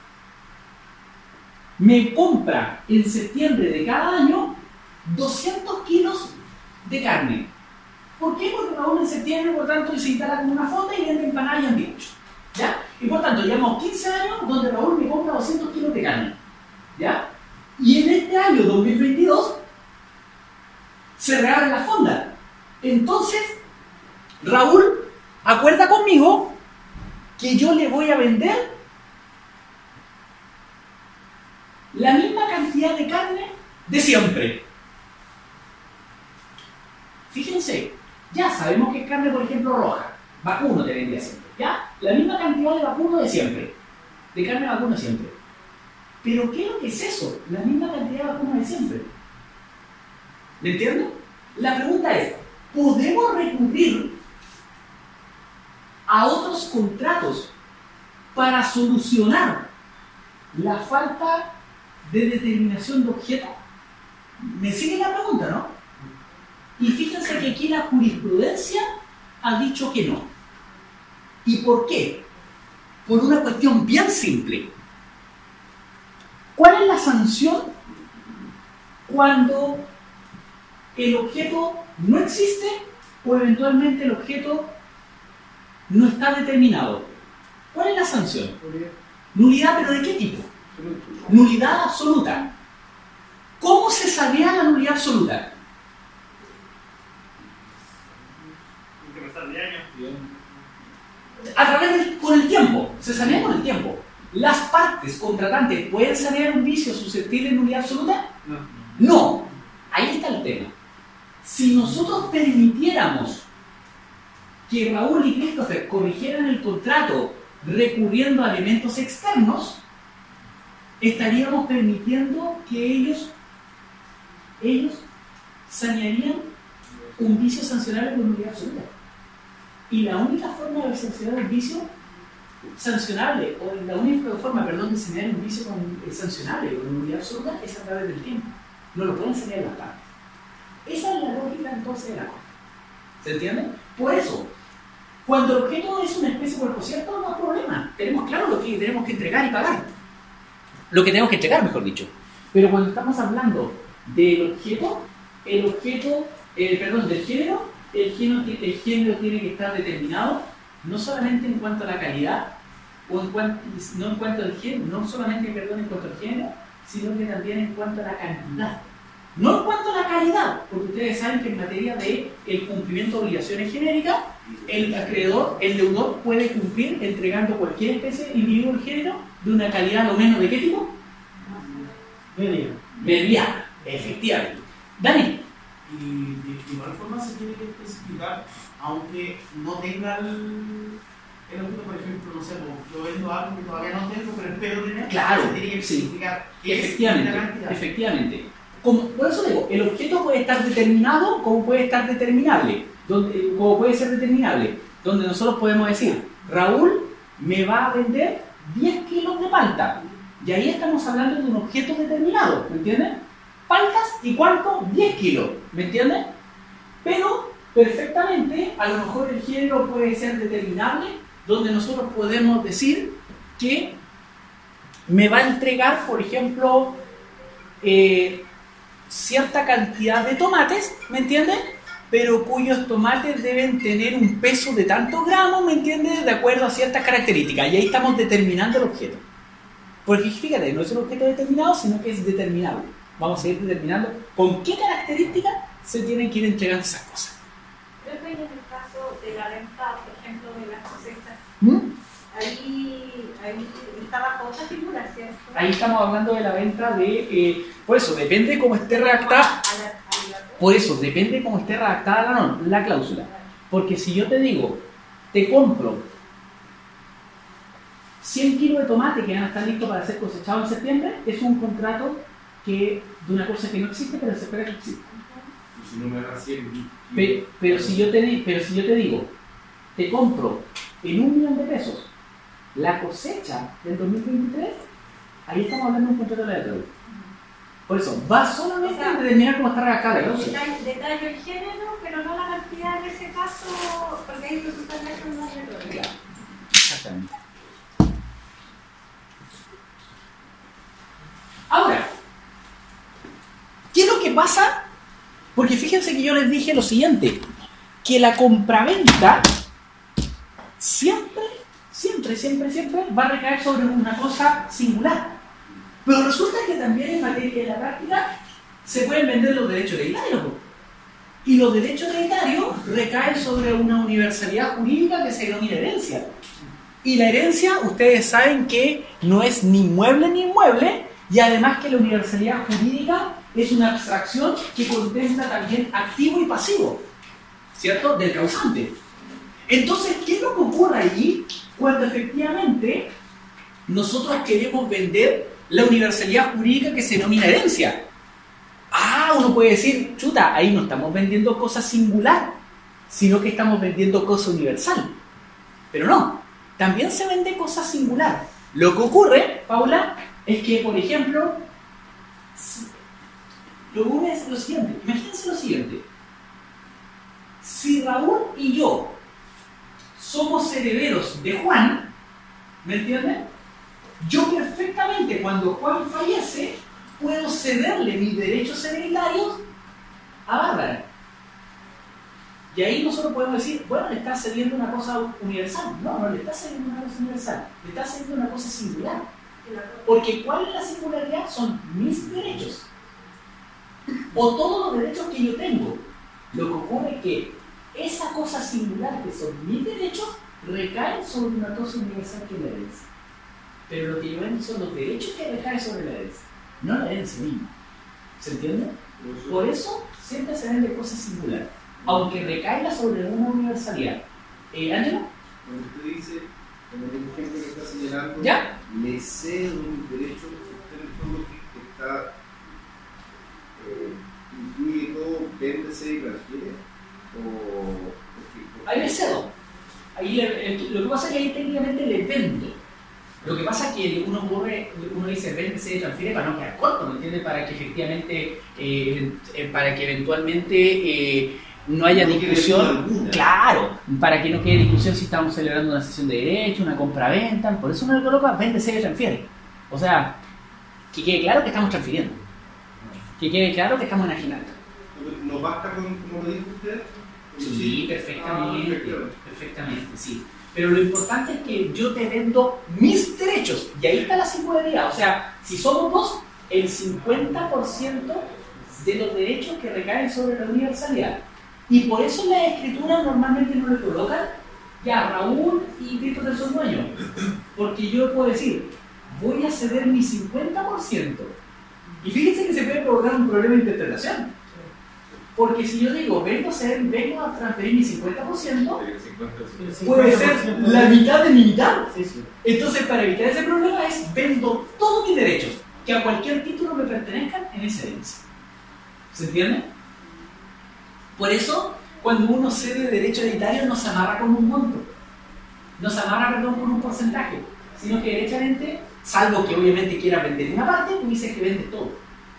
me compra en septiembre de cada año 200 kilos de carne. ¿Por qué? Porque Raúl en septiembre, por tanto, se instala como una fonda y vende empanadas y andihuchos. ¿Ya? Y por tanto, llevamos 15 años donde Raúl me compra 200 kilos de carne. ¿Ya? Y en este año 2022 se reabre la fonda. Entonces, Raúl acuerda conmigo que yo le voy a vender la misma cantidad de carne de siempre. Fíjense, ya sabemos que es carne, por ejemplo, roja. Vacuno te vendía siempre. ¿Ya? La misma cantidad de vacuno de siempre. De carne vacuno siempre. Pero ¿qué es lo que es eso? La misma cantidad de vacuno de siempre. ¿Me entienden? La pregunta es, ¿podemos recurrir a otros contratos para solucionar la falta de determinación de objeto? ¿Me sigue la pregunta, no? Y fíjense que aquí la jurisprudencia ha dicho que no. ¿Y por qué? Por una cuestión bien simple. ¿Cuál es la sanción cuando el objeto no existe o eventualmente el objeto no está determinado? ¿Cuál es la sanción? Nulidad, ¿pero de qué tipo? Nulidad absoluta. ¿Cómo se sanea la nulidad absoluta? A través con el tiempo. Se sanea con el tiempo. ¿Las partes contratantes pueden sanear un vicio susceptible de nulidad absoluta? No. Ahí está el tema. Si nosotros permitiéramos que Raúl y Christopher corrigieran el contrato recurriendo a elementos externos, estaríamos permitiendo que ellos sanearían un vicio sancionable con nulidad absoluta. Y la única forma de sancionar un vicio sancionable, o la única forma, de sanear un vicio sancionable con nulidad absoluta es a través del tiempo. No lo pueden sanear las partes. Esa es la lógica entonces de la cosa. ¿Se entiende? Por eso, cuando el objeto es una especie cuerpo cierto, no hay problema. Tenemos claro lo que tenemos que entregar y pagar. Lo que tenemos que entregar, mejor dicho. Pero cuando estamos hablando del objeto, del género, el género tiene que estar determinado no solamente en cuanto a la calidad, no solamente en cuanto al género, sino que también en cuanto a la cantidad. No en cuanto a la calidad, porque ustedes saben que en materia de el cumplimiento de obligaciones genéricas, el acreedor, el deudor, puede cumplir entregando cualquier especie, individuo del género, de una calidad lo menos de ¿qué tipo? Mediana, efectivamente. Dani. y de igual forma se tiene que especificar, aunque no tenga el objeto, por ejemplo, no sé, yo vendo algo que todavía no tengo, pero espero tener. Claro, se tiene que sí. especificar qué es Efectivamente, la cantidad. efectivamente. Por eso digo, el objeto puede estar determinado como puede estar determinable, como puede ser determinable, donde nosotros podemos decir, Raúl me va a vender 10 kilos de palta. Y ahí estamos hablando de un objeto determinado, ¿me entiendes? Paltas y cuánto, 10 kilos, ¿me entiendes? Pero perfectamente, a lo mejor el género puede ser determinable, donde nosotros podemos decir que me va a entregar, por ejemplo, cierta cantidad de tomates, ¿me entiendes? Pero cuyos tomates deben tener un peso de tantos gramos, ¿me entiendes? De acuerdo a ciertas características. Y ahí estamos determinando el objeto. Porque fíjate, no es un objeto determinado, sino que es determinable. Vamos a ir determinando con qué características se tienen que ir entregando esas cosas. Creo que en el caso de la venta, por ejemplo, de las cosechas, ahí está bajo otra figura, ¿cierto? Ahí estamos hablando de la venta de... por eso, depende cómo esté redactada... Por eso, depende cómo esté redactada la cláusula. Porque si yo te digo, te compro 100 kilos de tomate que van a estar listos para ser cosechados en septiembre, es un contrato de una cosa que no existe, pero se espera que exista. Si no me da 100 Pero si yo te digo, te compro en 1 millón de pesos la cosecha del 2023, ahí estamos hablando de un contrato aleatorio. Por eso, va solamente a determinar cómo está redactada la cláusula. Detallo el género, pero no la cantidad en ese caso, porque ahí los usuarios son más aleatorios. Claro, exactamente. Ahora, ¿qué es lo que pasa? Porque fíjense que yo les dije lo siguiente, que la compraventa siempre va a recaer sobre una cosa singular. Pero resulta que también en materia de la práctica se pueden vender los derechos hereditarios. Y los derechos hereditarios recaen sobre una universalidad jurídica que se denomina herencia. Y la herencia, ustedes saben que no es ni mueble ni inmueble, y además que la universalidad jurídica es una abstracción que contempla también activo y pasivo, ¿cierto? Del causante. Entonces, ¿qué es lo que ocurre allí cuando efectivamente nosotros queremos vender la universalidad jurídica que se denomina herencia? Uno puede decir, chuta, ahí no estamos vendiendo cosa singular, sino que estamos vendiendo cosa universal. Pero no, también se vende cosa singular. Lo que ocurre, Paula, es que, por ejemplo, lo que ocurre es lo siguiente. Imagínense lo siguiente. Si Raúl y yo somos herederos de Juan, ¿me entienden? Yo perfectamente, cuando Juan fallece, puedo cederle mis derechos hereditarios a Bárbara. Y ahí nosotros podemos decir, bueno, le está cediendo una cosa universal. No le está cediendo una cosa universal. Le está cediendo una cosa singular. Porque ¿cuál es la singularidad? Son mis derechos. O todos los derechos que yo tengo. Lo que ocurre es que esa cosa singular que son mis derechos recaen sobre una cosa universal que es la herencia. Pero lo que yo vendo son los derechos que recaen sobre la herencia, no la herencia misma. ¿Se entiende? Por eso siempre se vende cosas singulares, aunque recaiga sobre una universalidad. ¿Ángela? Cuando usted dice, como el ejemplo que está señalando, ¿ya? Le cedo un derecho, usted en el fondo que está incluye todo, véndese y transfiere, Ahí le cedo. Ahí lo que pasa es que ahí técnicamente le vendo. Lo que pasa es que uno dice véndese y transfiere para no quedar corto, ¿me entiendes? Para que efectivamente, para que eventualmente no haya discusión. Claro, para que no quede discusión si estamos celebrando una sesión de derecho, una compraventa. Por eso uno le coloca véndese y transfiere. O sea, que quede claro que estamos transfiriendo. Que quede claro que estamos enajenando. ¿No basta con como lo dijo usted? Sí, perfectamente, perfectamente, sí. Pero lo importante es que yo te vendo mis derechos, y ahí está la singularidad. O sea, si somos dos, el 50% de los derechos que recaen sobre la universalidad. Y por eso en la escritura normalmente no le colocan ya Raúl y Christopher son dueños. Porque yo puedo decir, voy a ceder mi 50%. Y fíjense que se puede provocar un problema de interpretación. Porque si yo digo, vengo a transferir mi 50%, puede ser la mitad de mi mitad. Entonces, para evitar ese problema vendo todos mis derechos, que a cualquier título me pertenezcan en ese herencia. ¿Se entiende? Por eso, cuando uno cede derecho hereditario, no se amarra con un monto. No se amarra, perdón, con un porcentaje. Sino que derechamente, salvo que obviamente quiera vender una parte, tú dices que vende todo.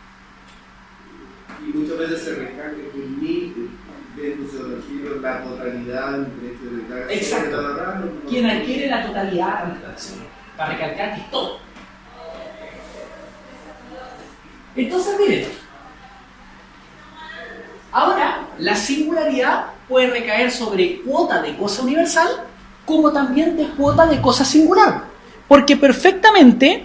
Y muchas veces se recalca que ni vendo se refiere la totalidad del derecho hereditario. Exacto. Quien adquiere la totalidad de la transacción. Para recalcar que es todo. Entonces, miren. Ahora, la singularidad puede recaer sobre cuota de cosa universal como también de cuota de cosa singular. Porque perfectamente,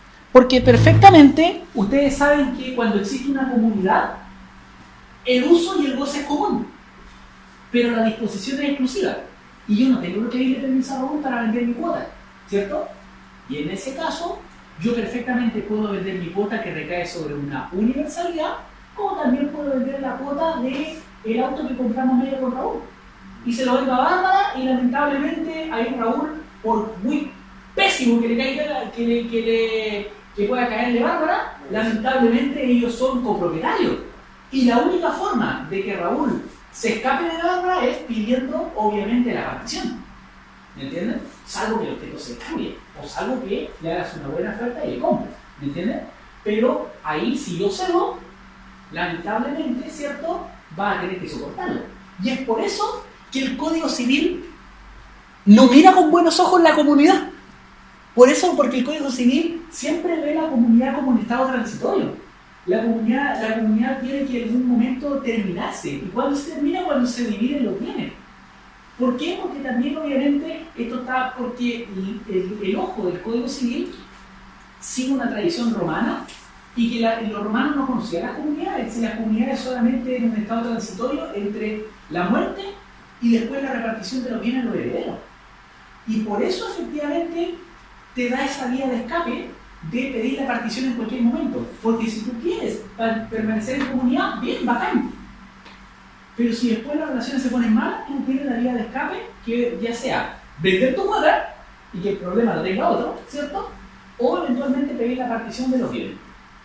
ustedes saben que cuando existe una comunidad, el uso y el goce es común, pero la disposición es exclusiva. Y yo no tengo que pedirle permiso a Raúl para vender mi cuota, ¿cierto? Y en ese caso, yo perfectamente puedo vender mi cuota que recae sobre una universalidad, como también puedo vender la cuota del auto que compramos medio con Raúl. Y se lo vendo a Bárbara y lamentablemente ahí Raúl, por muy pésimo que le caiga, que pueda caerle Bárbara, lamentablemente ellos son copropietarios. Y la única forma de que Raúl se escape de Bárbara es pidiendo, obviamente, la partición. ¿Me entienden? Salvo que los textos se cambien, o salvo que le hagas una buena oferta y le compres. ¿Me entienden? Pero ahí, si yo cedo, lamentablemente, ¿cierto?, va a tener que soportarlo. Y es por eso que el Código Civil no mira con buenos ojos la comunidad. Por eso, porque el Código Civil siempre ve la comunidad como un estado transitorio. La comunidad tiene que en algún momento terminarse. ¿Y cuando se termina? Cuando se dividen los bienes. ¿Por qué? Porque también, obviamente, esto está porque el ojo del Código Civil sigue una tradición romana y que los romanos no conocían las comunidades. Las comunidades solamente en un estado transitorio entre la muerte y después la repartición de los bienes a los herederos. Y por eso, efectivamente, te da esa vía de escape de pedir la partición en cualquier momento. Porque si tú quieres permanecer en comunidad, bien, bacán. Pero si después las relaciones se ponen mal, tú tienes la vía de escape que ya sea vender tu cuota y que el problema lo tenga otro, ¿cierto? O eventualmente pedir la partición de los bienes.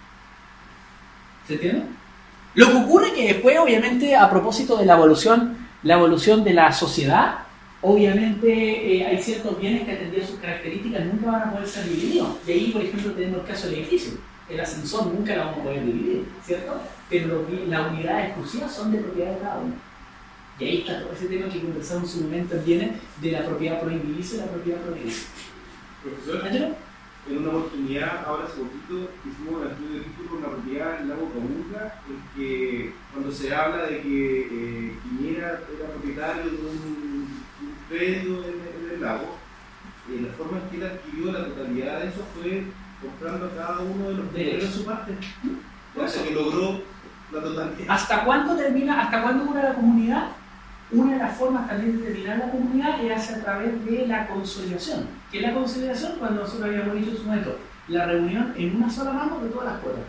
¿Se entiende? Lo que ocurre es que después, obviamente, a propósito de la evolución de la sociedad, obviamente hay ciertos bienes que atendiendo sus características nunca van a poder ser divididos. Y ahí, por ejemplo, tenemos el caso del edificio. El ascensor nunca lo vamos a poder dividir, ¿cierto? Pero las unidades exclusivas son de propiedad de cada uno. Y ahí está todo ese tema que conversamos en su momento viene de la propiedad pro indiviso y la propiedad pro indiviso. Profesor, en una oportunidad, ahora hace poquito, hicimos un estudio de título con la propiedad del lago Comunga, en que cuando se habla de que Piñera era propietario de un predio en el lago, la forma en que él adquirió la totalidad de eso fue comprando a cada uno de los derechos su parte. O sea que logró la totalidad. ¿Hasta cuándo dura la comunidad? Una de las formas también de terminar la comunidad es a través de la consolidación. ¿Qué es la consolidación? Cuando nosotros habíamos dicho en su momento, la reunión en una sola mano de todas las cuotas.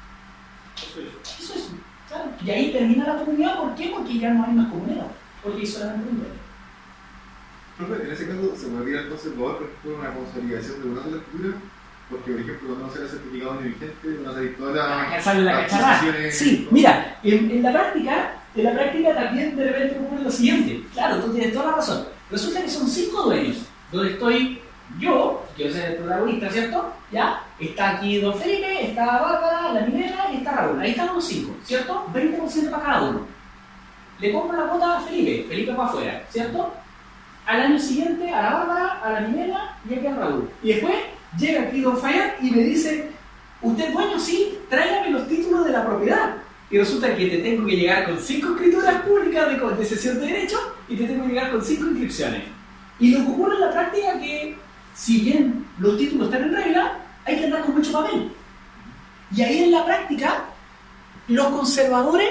Eso es. ¿Claro? Y ahí termina la comunidad. ¿Por qué? Porque ya no hay más comunidad. Porque hay solamente un dueño. Profe, en ese caso se podría entonces poder, por ejemplo, una consolidación de una sola escritura, porque, por ejemplo, cuando no se ha certificado ni vigente, van a salir todas las cacharrada. Sí, mira, en la práctica también de repente ocurre lo siguiente. Claro, tú tienes toda la razón. Resulta que son 5 dueños, donde estoy yo, que soy el protagonista, ¿cierto? ¿Ya? Está aquí Don Felipe, está Bárbara, la Minera y está Raúl. Ahí están los 5, ¿cierto? 20% para cada uno. Le compro la cuota a Felipe para afuera, ¿cierto? Al año siguiente a la Bárbara, a la Minera y aquí a Raúl. Y después llega aquí Don Fayad y me dice, ¿usted es dueño? Sí, tráigame los títulos de la propiedad. Y resulta que te tengo que llegar con 5 escrituras públicas de cesión de derechos y te tengo que llegar con 5 inscripciones. Y lo que ocurre en la práctica es que, si bien los títulos están en regla, hay que andar con mucho papel. Y ahí en la práctica, los conservadores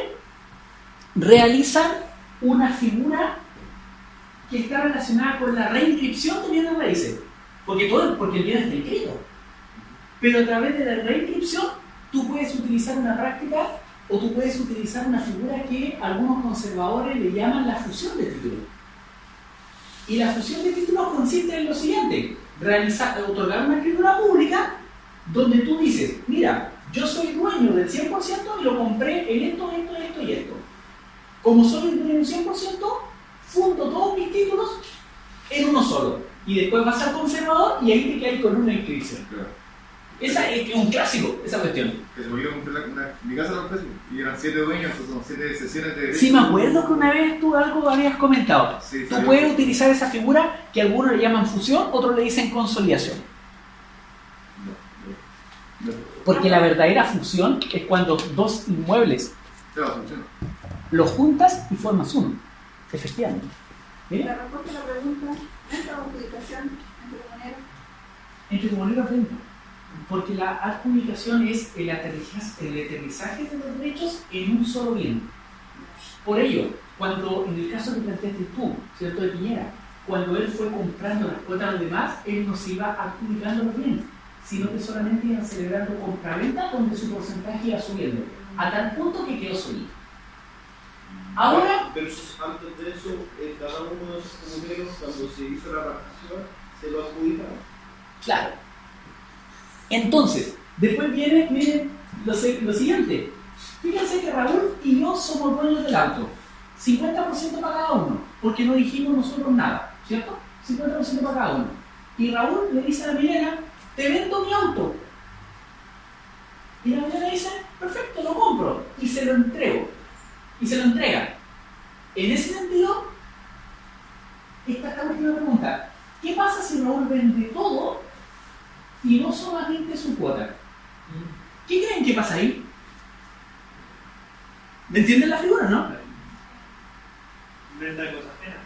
realizan una figura que está relacionada con la reinscripción de bienes raíces. Porque el bien está inscrito. Pero a través de la reinscripción, tú puedes utilizar una práctica o tú puedes utilizar una figura que algunos conservadores le llaman la fusión de títulos. Y la fusión de títulos consiste en lo siguiente: otorgar una escritura pública donde tú dices, mira, yo soy dueño del 100% y lo compré en esto, esto, esto y esto. Como soy dueño del 100%, fundo todos mis títulos en uno solo. Y después vas al conservador y ahí te quedas con una inscripción. Claro. Esa es un clásico, esa cuestión. Que se me olvidó comprar mi casa no precio y eran 7 dueños, entonces son 7 sesiones de derecho. Sí, me acuerdo que una vez tú algo habías comentado. Sí, tú puedes utilizar esa figura que algunos le llaman fusión, otros le dicen consolidación. No. Porque la verdadera fusión es cuando dos inmuebles los juntas y formas uno. Efectivamente. ¿Bien? La respuesta a la pregunta, ¿esta adjudicación Entre comuneros venta. Porque la adjudicación es el aterrizaje de los derechos en un solo bien. Por ello, cuando en el caso que planteaste tú, ¿cierto?, de Piñera, cuando él fue comprando las cuotas a los demás, él no se iba adjudicando los bienes, sino que solamente iban celebrando compraventa donde su porcentaje iba subiendo, a tal punto que quedó solito. Ahora, pero antes de eso, cada uno de esos comuneros, cuando se hizo la partición, se lo adjudicaron. Claro. Entonces, después viene lo siguiente. Fíjense que Raúl y yo somos dueños del auto. 50% para cada uno, porque no dijimos nosotros nada, ¿cierto? 50% para cada uno. Y Raúl le dice a la Milena, te vendo mi auto. Y la Milena dice, perfecto, lo compro. Y se lo entrego. Y se lo entrega. En ese sentido, esta es la última pregunta. ¿Qué pasa si Raúl vende todo y no solamente su cuota? ¿Qué creen que pasa ahí? ¿Me entienden la figura, no? Venta de cosas ajenas.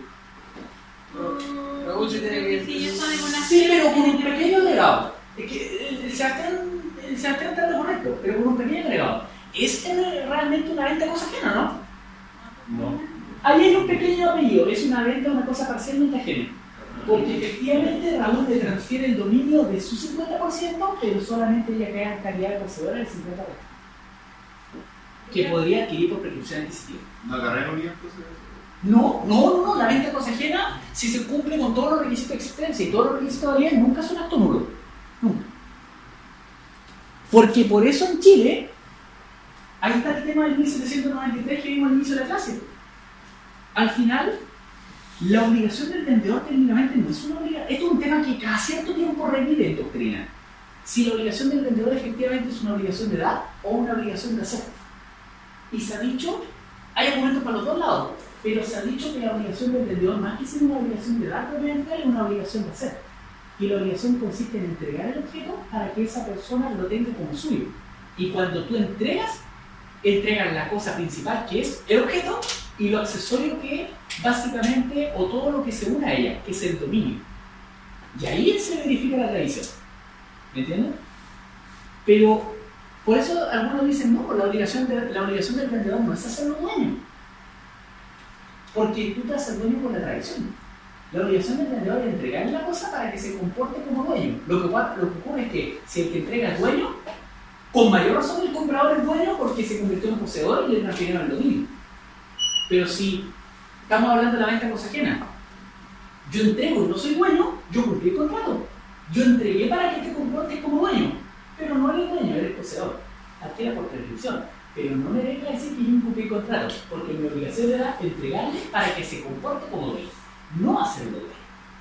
Sí, pero con un pequeño agregado. Es que el Sebastián está de correcto, pero con un pequeño agregado. ¿Es realmente una venta de cosas ajenas, no? No. Ahí hay un pequeño apellido, es una venta de una cosa parcialmente ajena. Porque efectivamente Raúl le transfiere el dominio de su 50%, pero solamente ella queda en calidad de poseedora del 50%. Que podría adquirir por prescripción adquisitiva. ¿No agarré en unidad entonces? No, la venta de cosa ajena, si se cumple con todos los requisitos de existencia y todos los requisitos de validez, nunca es un acto nulo. Nunca. Porque por eso en Chile, ahí está el tema del 1793 que vimos al inicio de la clase. Al final, la obligación del vendedor técnicamente no es una obligación. Esto es un tema que cada cierto tiempo repite en doctrina. Si la obligación del vendedor efectivamente es una obligación de dar o una obligación de hacer. Y se ha dicho, hay argumentos para los dos lados, pero se ha dicho que la obligación del vendedor, más que ser una obligación de dar propiamente, es una obligación de hacer. Y la obligación consiste en entregar el objeto para que esa persona lo tenga como suyo. Y cuando tú entregas la cosa principal, que es el objeto, y lo accesorio que básicamente, o todo lo que se une a ella, que es el dominio. Y ahí se verifica la tradición. ¿Me entienden? Pero por eso algunos dicen, no, la obligación del vendedor no es hacerlo dueño. Porque tú te haces dueño por la tradición. La obligación del vendedor es entregarle la cosa para que se comporte como dueño. Lo que ocurre es que si el que entrega es dueño, con mayor razón el comprador es dueño porque se convirtió en poseedor y le transfirieron el dominio. Pero si estamos hablando de la venta de cosa ajena, yo entrego y no soy dueño, yo cumplí el contrato. Yo entregué para que te comportes como dueño, pero no eres dueño, eres poseedor. Adquiera por prescripción. Pero no me venga a decir que yo incumplí el contrato, porque mi obligación era entregarle para que se comporte como dueño, no hacerlo dueño.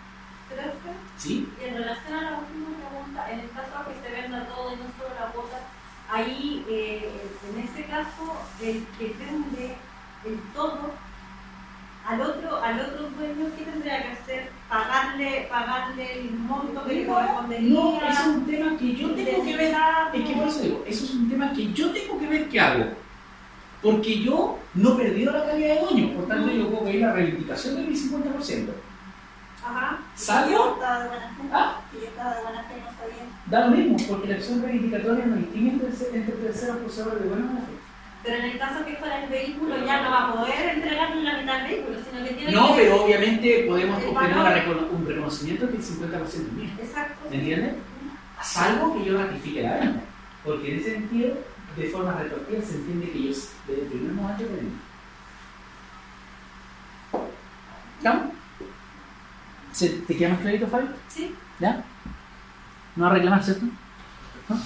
¿Sí? Y en relación a la última pregunta, en el caso de que se venda todo y no solo la cuota, ahí, en ese caso, el que vende el todo al otro dueño, ¿qué tendría que hacer? ¿Pagarle el monto que le correspondería? No, eso es un tema que yo tengo que ver. Es que por eso digo, eso es un tema que yo tengo que ver qué hago. Porque yo no he perdido la calidad de dueño, por tanto yo puedo pedir la reivindicación de mi 50%. Ajá. ¿Salvo? ¿Ah? Y yo estaba de buena fe, no sabía. Da lo mismo, porque la acción reivindicatoria no distingue entre terceros poseedores de buena o mala fe. Pero en el caso que fuera el vehículo, ya no va a poder entregarle la mitad del vehículo, sino que tiene no, que... pero obviamente podemos obtener un reconocimiento que el 50% es mío. Exacto. ¿Me entiendes? Salvo que yo ratifique la venta. Porque en ese sentido, de forma retroactiva se entiende que ellos desde el primer momento aprenden. ¿Estamos? ¿Te queda más clarito, Fabio? Sí. ¿Ya? ¿No va a reclamar, cierto? ¿No?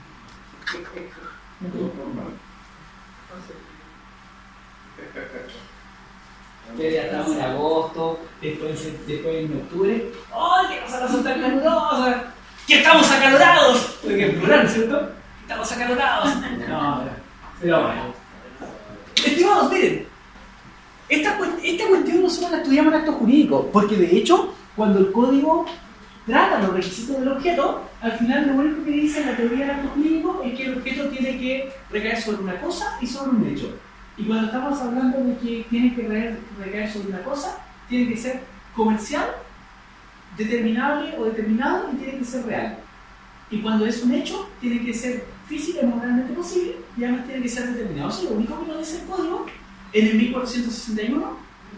Ya estamos en agosto, después en octubre. ¡Ay, qué cosa no son tan calurosas! ¡Que estamos acalorados! Porque en plural, ¿cierto? ¡Estamos acalorados! No, pero bueno. Estimados, miren, esta cuestión nosotros la estudiamos en actos jurídicos, porque de hecho, cuando el código trata los requisitos del objeto, al final lo único que dice en la teoría del acto jurídico es que el objeto tiene que recaer sobre una cosa y sobre un hecho. Y cuando estamos hablando de que tiene que recaer sobre una cosa, tiene que ser comercial, determinable o determinado y tiene que ser real. Y cuando es un hecho, tiene que ser física y moralmente posible y además tiene que ser determinado. Eso es lo único que nos dice el código en el 1461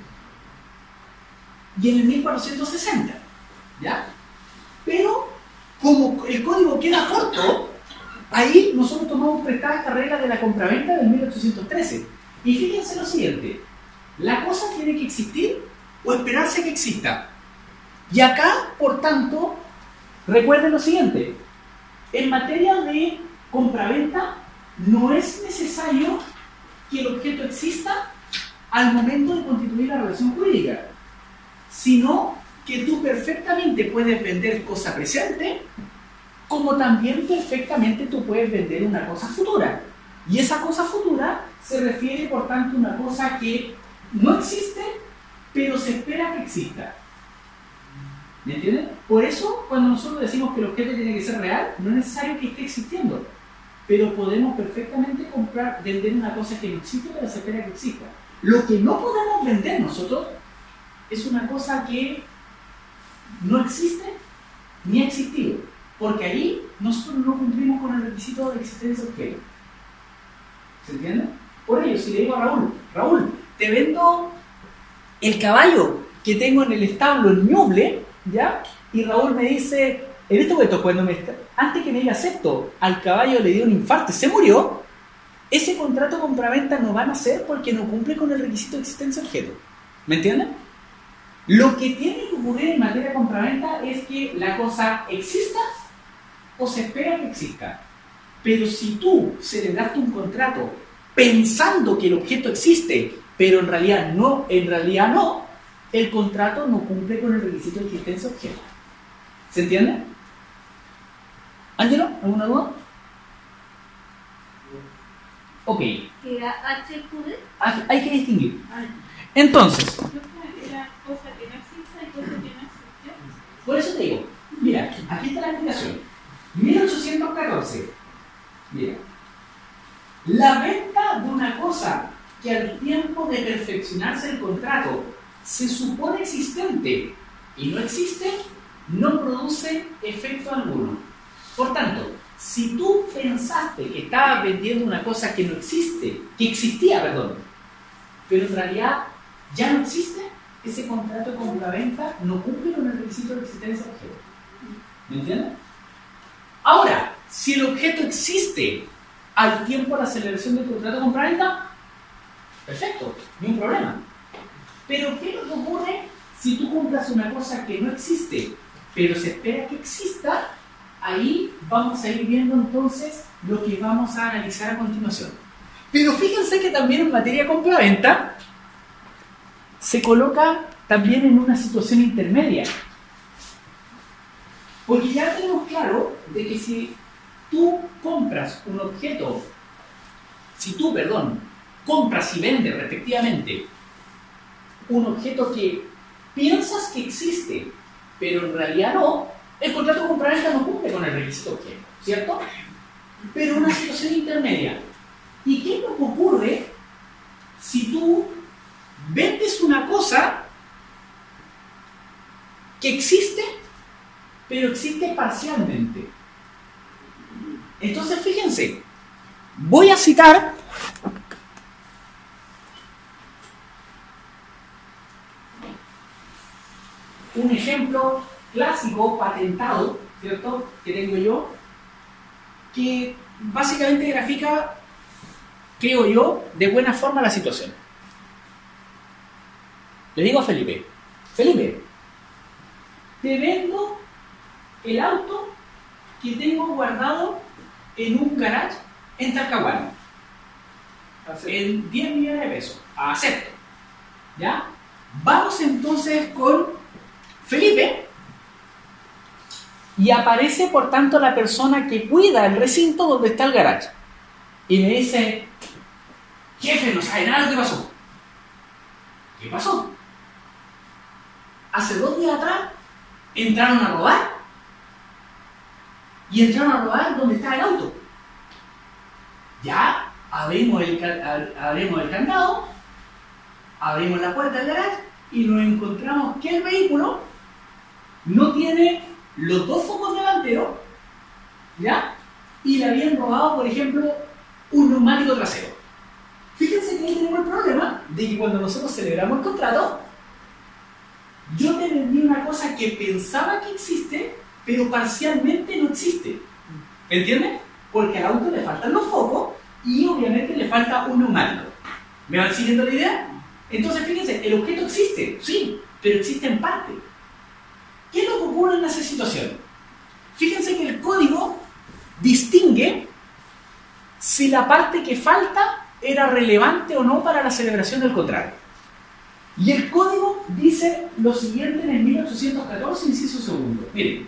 y en el 1460. ¿Ya? Pero, como el código queda corto, ahí nosotros tomamos prestada esta regla de la compraventa del 1813. Y fíjense lo siguiente, la cosa tiene que existir o esperarse que exista. Y acá, por tanto, recuerden lo siguiente, en materia de compraventa no es necesario que el objeto exista al momento de constituir la relación jurídica, sino que tú perfectamente puedes vender cosa presente, como también perfectamente tú puedes vender una cosa futura. Y esa cosa futura se refiere, por tanto, a una cosa que no existe, pero se espera que exista. ¿Me entienden? Por eso, cuando nosotros decimos que el objeto tiene que ser real, no es necesario que esté existiendo, pero podemos perfectamente vender una cosa que no existe, pero se espera que exista. Lo que no podemos vender nosotros es una cosa que no existe ni ha existido, porque ahí nosotros no cumplimos con el requisito de existencia de objeto. ¿Se entiende? Por ello, si le digo a Raúl, te vendo el caballo que tengo en el establo en Ñuble, ¿ya? Y Raúl me dice, en este momento, antes que me diga acepto, al caballo le dio un infarto, se murió, ese contrato de compraventa no van a hacer porque no cumple con el requisito de existencia de objeto. ¿Me entienden? Lo que tiene que ocurrir en materia de compraventa es que la cosa exista o se espera que exista. Pero si tú celebraste un contrato pensando que el objeto existe, pero en realidad no, el contrato no cumple con el requisito de existencia de objeto. ¿Se entiende? ¿Ángelo? ¿Alguna duda? Ok. Hay que distinguir. Entonces, Cosa que no existe y cosa que no existe. por eso te digo, mira, aquí está la explicación. 1814. Mira, la venta de una cosa que al tiempo de perfeccionarse el contrato se supone existente y no existe, no produce efecto alguno. Por tanto, si tú pensaste que estabas vendiendo una cosa que no existe, que existía, pero en realidad ya no existe, ese contrato de compraventa no cumple con el requisito de existencia del objeto. ¿Me entiendes? Ahora, si el objeto existe al tiempo de la celebración del contrato de compraventa, perfecto, ni un problema. Pero ¿qué es lo que ocurre si tú compras una cosa que no existe, pero se espera que exista? Ahí vamos a ir viendo entonces lo que vamos a analizar a continuación. Pero fíjense que también en materia de compraventa se coloca también en una situación intermedia. Porque ya tenemos claro de que si tú compras un objeto, compras y vendes respectivamente un objeto que piensas que existe, pero en realidad no, el contrato de compraventa no cumple con el requisito objeto, ¿cierto? Pero una situación intermedia. ¿Y qué es lo que ocurre si tú vendes una cosa que existe, pero existe parcialmente? Entonces, fíjense, voy a citar un ejemplo clásico, patentado, ¿cierto?, que tengo yo, que básicamente grafica creo yo, de buena forma la situación. Le digo a Felipe, Felipe, te vendo el auto que tengo guardado en un garage en Talcahuano. En 10 millones de pesos. Acepto. ¿Ya? Vamos entonces con Felipe y aparece por tanto la persona que cuida el recinto donde está el garage. Y me dice, jefe, no sabe nada de lo que pasó. ¿Qué pasó? Hace 2 días atrás entraron a robar. Y entraron a robar donde está el auto. Ya abrimos el candado, abrimos la puerta del garage y nos encontramos que el vehículo no tiene los 2 focos delanteros, ¿ya? Y le habían robado, por ejemplo, un neumático trasero. Fíjense que ahí tenemos el problema de que cuando nosotros celebramos el contrato, yo te vendí una cosa que pensaba que existe, pero parcialmente no existe. ¿Entienden? Porque al auto le faltan los focos y obviamente le falta un neumático. ¿Me van siguiendo la idea? Entonces, fíjense, el objeto existe, sí, pero existe en parte. ¿Qué es lo que ocurre en esa situación? Fíjense que el código distingue si la parte que falta era relevante o no para la celebración del contrato. Y el código dice lo siguiente en el 1814, inciso segundo. Miren.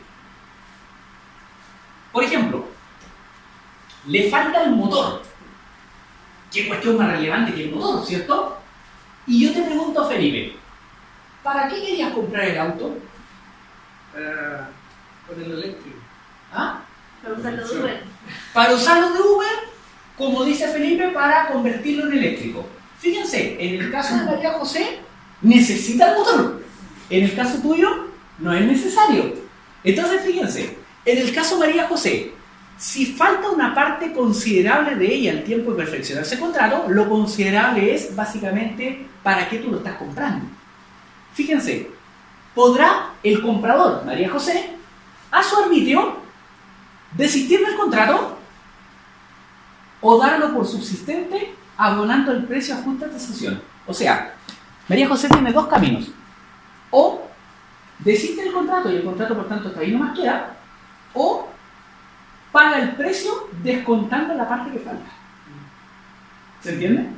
Por ejemplo, le falta el motor. ¿Qué cuestión más relevante que el motor, cierto? Y yo te pregunto a Felipe, ¿para qué querías comprar el auto? Para ponerlo eléctrico. ¿Ah? Para usarlo de Uber. Para usarlo de Uber, como dice Felipe, para convertirlo en eléctrico. Fíjense, en el caso de María José, necesita el motor. En el caso tuyo, no es necesario. Entonces, fíjense, en el caso de María José, si falta una parte considerable de ella al tiempo de perfeccionarse el contrato, lo considerable es básicamente para qué tú lo estás comprando. Fíjense, podrá el comprador, María José, a su arbitrio, desistir del contrato o darlo por subsistente abonando el precio a justa tasación. O sea, María José tiene 2 caminos. O desiste del contrato y el contrato por tanto hasta ahí nomás queda, o paga el precio descontando la parte que falta. ¿Se entiende?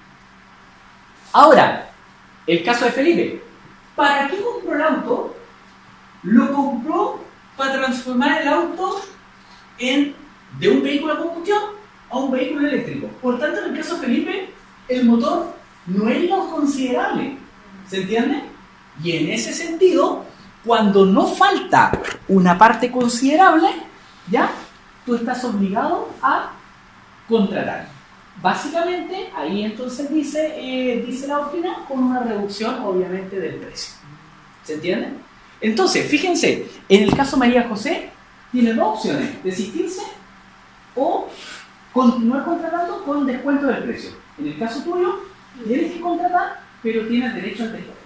Ahora, el caso de Felipe. ¿Para qué compró el auto? Lo compró para transformar el auto de un vehículo a combustión a un vehículo eléctrico. Por tanto, en el caso de Felipe, el motor no es lo considerable. ¿Se entiende? Y en ese sentido, cuando no falta una parte considerable, ¿ya? Tú estás obligado a contratar. Básicamente, ahí entonces dice la doctrina, con una reducción, obviamente, del precio. ¿Se entiende? Entonces, fíjense, en el caso de María José, tiene 2 opciones: desistirse o continuar contratando con descuento del precio. En el caso tuyo, tienes que contratar, pero tienes derecho al descuento.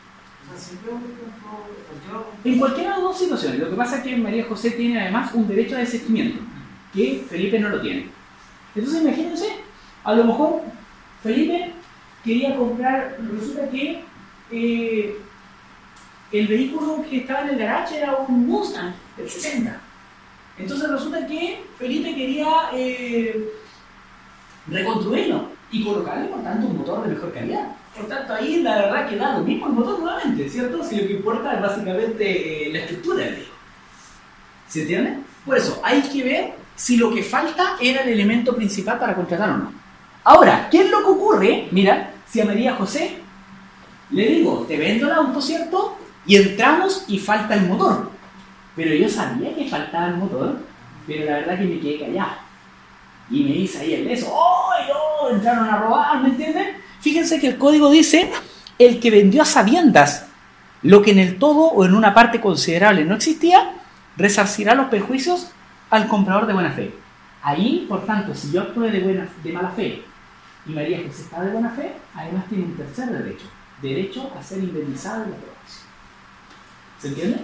En cualquiera de las 2 situaciones. Lo que pasa es que María José tiene además un derecho a desistimiento, que Felipe no lo tiene. Entonces imagínense, a lo mejor Felipe quería comprar, resulta que el vehículo que estaba en el garaje era un Mustang del 60. Entonces resulta que Felipe quería reconstruirlo y colocarle, por tanto, un motor de mejor calidad. Por tanto, ahí la verdad que da lo mismo el motor nuevamente, ¿cierto? Si lo que importa es básicamente la estructura del vehículo. ¿Se entiende? Por eso, hay que ver si lo que falta era el elemento principal para contratar o no. Ahora, ¿qué es lo que ocurre? Mira, si a María José le digo, te vendo el auto, ¿cierto? Y entramos y falta el motor. Pero yo sabía que faltaba el motor, pero la verdad que me quedé callado. Y me dice ahí el beso, ¡oh, no! Entraron a robar, ¿me entienden? Fíjense que el código dice, el que vendió a sabiendas lo que en el todo o en una parte considerable no existía, resarcirá los perjuicios al comprador de buena fe. Ahí, por tanto, si yo actué de mala fe y María José está de buena fe, además tiene un tercer derecho, derecho a ser indemnizado en la propiedad. ¿Se entiende?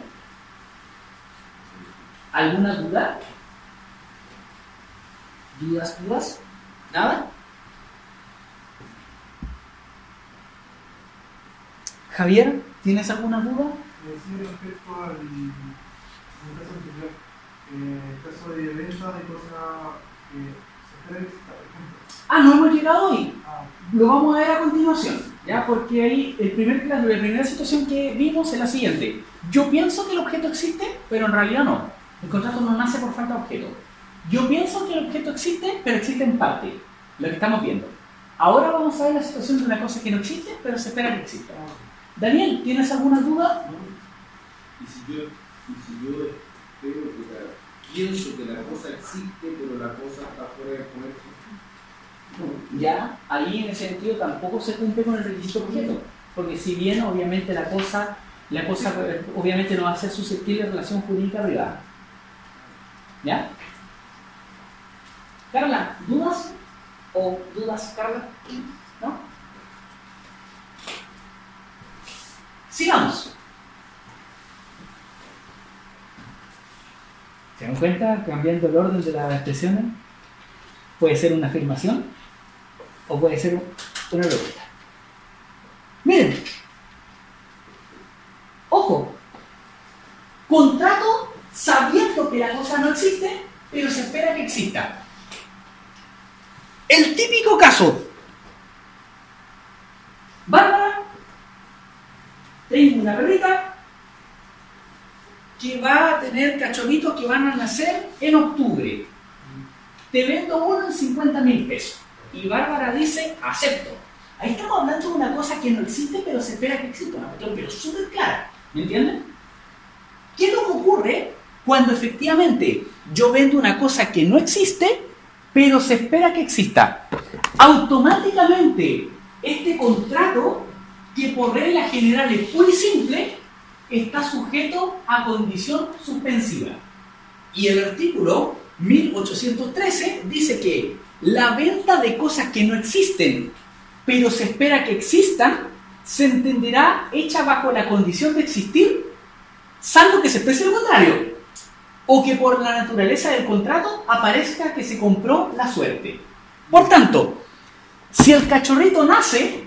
¿Alguna duda? ¿Dudas? ¿Nada? Javier, ¿tienes alguna duda? Sí, respecto al caso anterior, el caso de ventas de cosas que se creen, por ejemplo. No hemos llegado ahí. Lo vamos a ver a continuación, ¿ya? Porque ahí la primera situación que vimos es la siguiente. Yo pienso que el objeto existe, pero en realidad no. El contrato no nace por falta de objeto. Yo pienso que el objeto existe, pero existe en parte. Lo que estamos viendo. Ahora vamos a ver la situación de una cosa que no existe, pero se espera que exista. Daniel, ¿tienes alguna duda? Y si yo espero pienso que la cosa existe, pero la cosa está fuera del comercio. Ya, ahí en ese sentido tampoco se cumple con el requisito objeto, porque si bien obviamente la cosa obviamente no va a ser susceptible de relación jurídica privada. ¿Ya? Carla, ¿dudas? ¿O dudas, Carla? ¿No? Sigamos. ¿Se dan cuenta? Cambiando el orden de las expresiones. Puede ser una afirmación o puede ser una pregunta. Miren. Ojo. Contrato sabiendo que la cosa no existe, pero se espera que exista. El típico caso. Bárbara, tengo una perrita que va a tener cachorritos que van a nacer en octubre. Te vendo uno en 50.000 pesos. Y Bárbara dice, acepto. Ahí estamos hablando de una cosa que no existe, pero se espera que exista. Una cuestión, pero súper clara. ¿Me entienden? ¿Qué es lo que ocurre cuando efectivamente yo vendo una cosa que no existe, pero se espera que exista? Automáticamente, este contrato, que por regla general es puro y simple, está sujeto a condición suspensiva. Y el artículo 1813 dice que la venta de cosas que no existen, pero se espera que existan, se entenderá hecha bajo la condición de existir, salvo que se exprese lo contrario, o que por la naturaleza del contrato aparezca que se compró la suerte. Por tanto, si el cachorrito nace,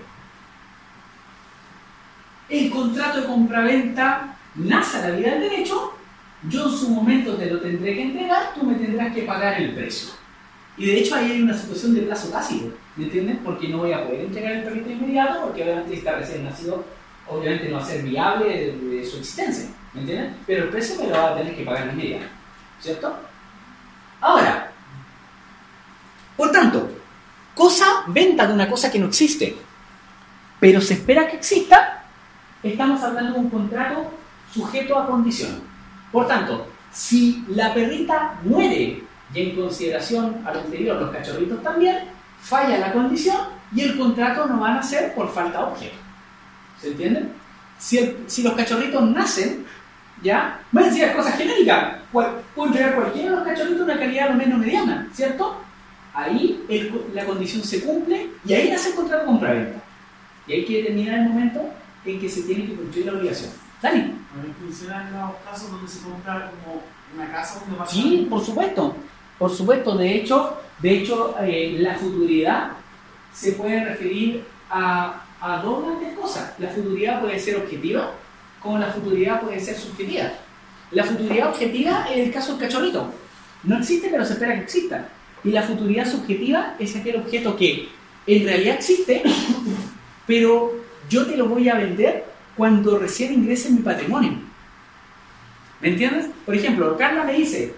el contrato de compraventa nace a la vida del derecho, yo en su momento te lo tendré que entregar, tú me tendrás que pagar el precio. Y de hecho ahí hay una situación de plazo tácito, ¿me entiendes? Porque no voy a poder entregar el perrito inmediato, porque obviamente si está recién nacido, obviamente no va a ser viable de su existencia, ¿me entiendes? Pero el precio me lo va a tener que pagar inmediato, ¿cierto? Ahora, por tanto, venta de una cosa que no existe, pero se espera que exista, estamos hablando de un contrato sujeto a condición. Por tanto, si la perrita muere, y en consideración a lo anterior, los cachorritos también, falla la condición y el contrato no va a nacer por falta de objeto. ¿Se entiende? Si los cachorritos nacen, ¿ya? Van a decir cosas genéricas. Pueden llegar cualquiera de los cachorritos una calidad lo menos mediana, ¿cierto? Ahí la condición se cumple y ahí nace el contrato de compraventa. Y hay que determinar el momento en que se tiene que cumplir la obligación. Dani. ¿Funcionan los casos donde se compra como una casa donde pasa? Sí, por supuesto. Por supuesto. De hecho, la futuridad se puede referir a dos grandes cosas. La futuridad puede ser objetiva, como la futuridad puede ser subjetiva. La futuridad objetiva es el caso del cachorrito. No existe, pero se espera que exista. Y la futuridad subjetiva es aquel objeto que en realidad existe, pero yo te lo voy a vender cuando recién ingrese en mi patrimonio. ¿Me entiendes? Por ejemplo, Carla me dice,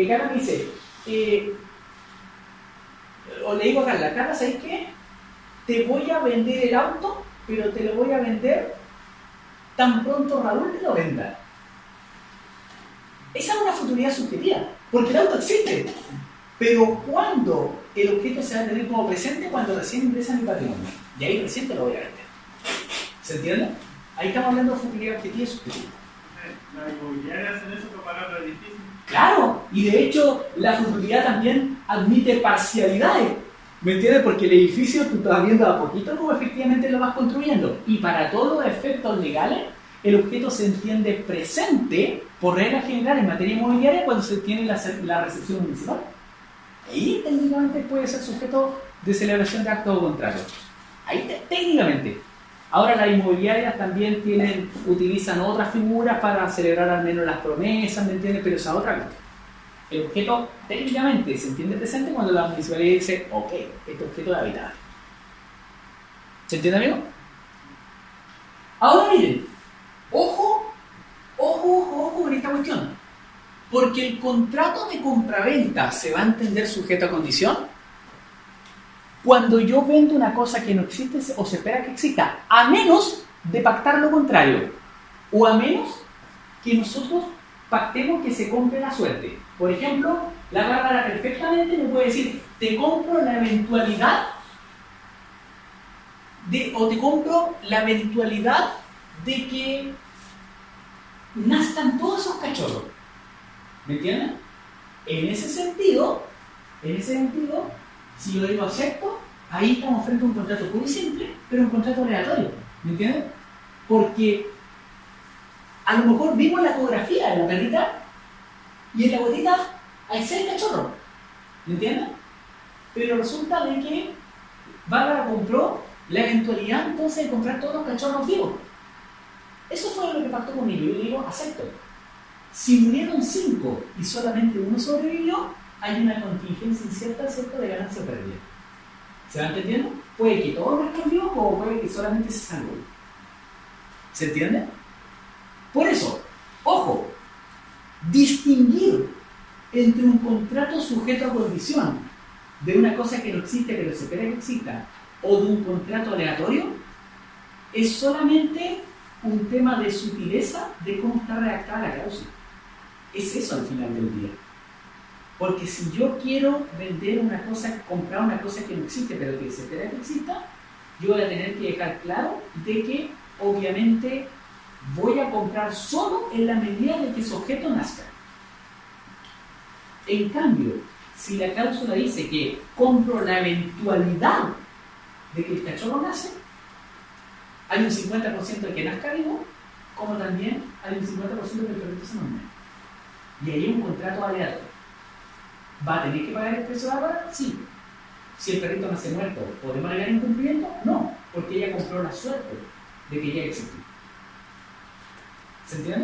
o le digo a Carla, ¿sabes qué? Te voy a vender el auto, pero te lo voy a vender tan pronto Raúl te lo venda. Esa es una futuridad subjetiva, porque el auto existe. Pero cuando el objeto se va a tener como presente, cuando recién ingresa en mi patrimonio. Y ahí recién te lo voy a vender. ¿Se entiende? Ahí estamos hablando de futuridad objetiva y subjetiva. ¿La inmobiliaria hacen eso para pagar los edificios? Claro, y de hecho la futuridad también admite parcialidades. ¿Me entiendes? Porque el edificio tú estás viendo a poquito cómo efectivamente lo vas construyendo. Y para todos los efectos legales, el objeto se entiende presente, por regla general en materia inmobiliaria, cuando se tiene la recepción municipal. Ahí técnicamente puede ser sujeto de celebración de acto o contrato. Ahí técnicamente. Ahora las inmobiliarias también utilizan otras figuras para celebrar al menos las promesas, ¿me entiendes? Pero esa otra cosa. El objeto técnicamente se entiende presente cuando la municipalidad dice, ok, este objeto es habitable. ¿Se entiende, amigo? Ahora miren, ojo con esta cuestión. Porque el contrato de compraventa se va a entender sujeto a condición cuando yo vendo una cosa que no existe o se espera que exista, a menos de pactar lo contrario, o a menos que nosotros pactemos que se compre la suerte. Por ejemplo, la Bárbara perfectamente me puede decir, te compro la eventualidad de que nazcan todos esos cachorros. ¿Me entienden? En ese sentido, si yo digo acepto, ahí estamos frente a un contrato muy simple, pero un contrato aleatorio. ¿Me entienden? Porque a lo mejor vimos la ecografía de la perrita y en la gotita hay 6 cachorros. ¿Me entienden? Pero resulta de que Bárbara compró la eventualidad entonces de comprar todos los cachorros vivos. Eso fue lo que pactó conmigo. Yo digo, acepto. Si murieron 5 y solamente uno sobrevivió, hay una contingencia incierta, ¿cierto?, de ganancia o pérdida. ¿Se va entendiendo? Puede que todos nazcan vivos o puede que solamente se salven. ¿Se entiende? Por eso, ojo, distinguir entre un contrato sujeto a condición de una cosa que no existe pero se espera que exista o de un contrato aleatorio es solamente un tema de sutileza de cómo está redactada la cláusula. Es eso al final del día. Porque si yo quiero vender una cosa, comprar una cosa que no existe pero que se espera que exista, yo voy a tener que dejar claro de que obviamente voy a comprar solo en la medida de que ese objeto nazca. En cambio, si la cláusula dice que compro la eventualidad de que el cachorro nace, hay un 50% de que nazca vivo, como también hay un 50% de que el perrito se muere. Y ahí hay un contrato aleatorio. ¿Va a tener que pagar el precio de la Bárbara? Sí. Si el perrito nace muerto, ¿podemos alegar incumplimiento? No, porque ella compró la suerte de que ya existió. ¿Se entiende?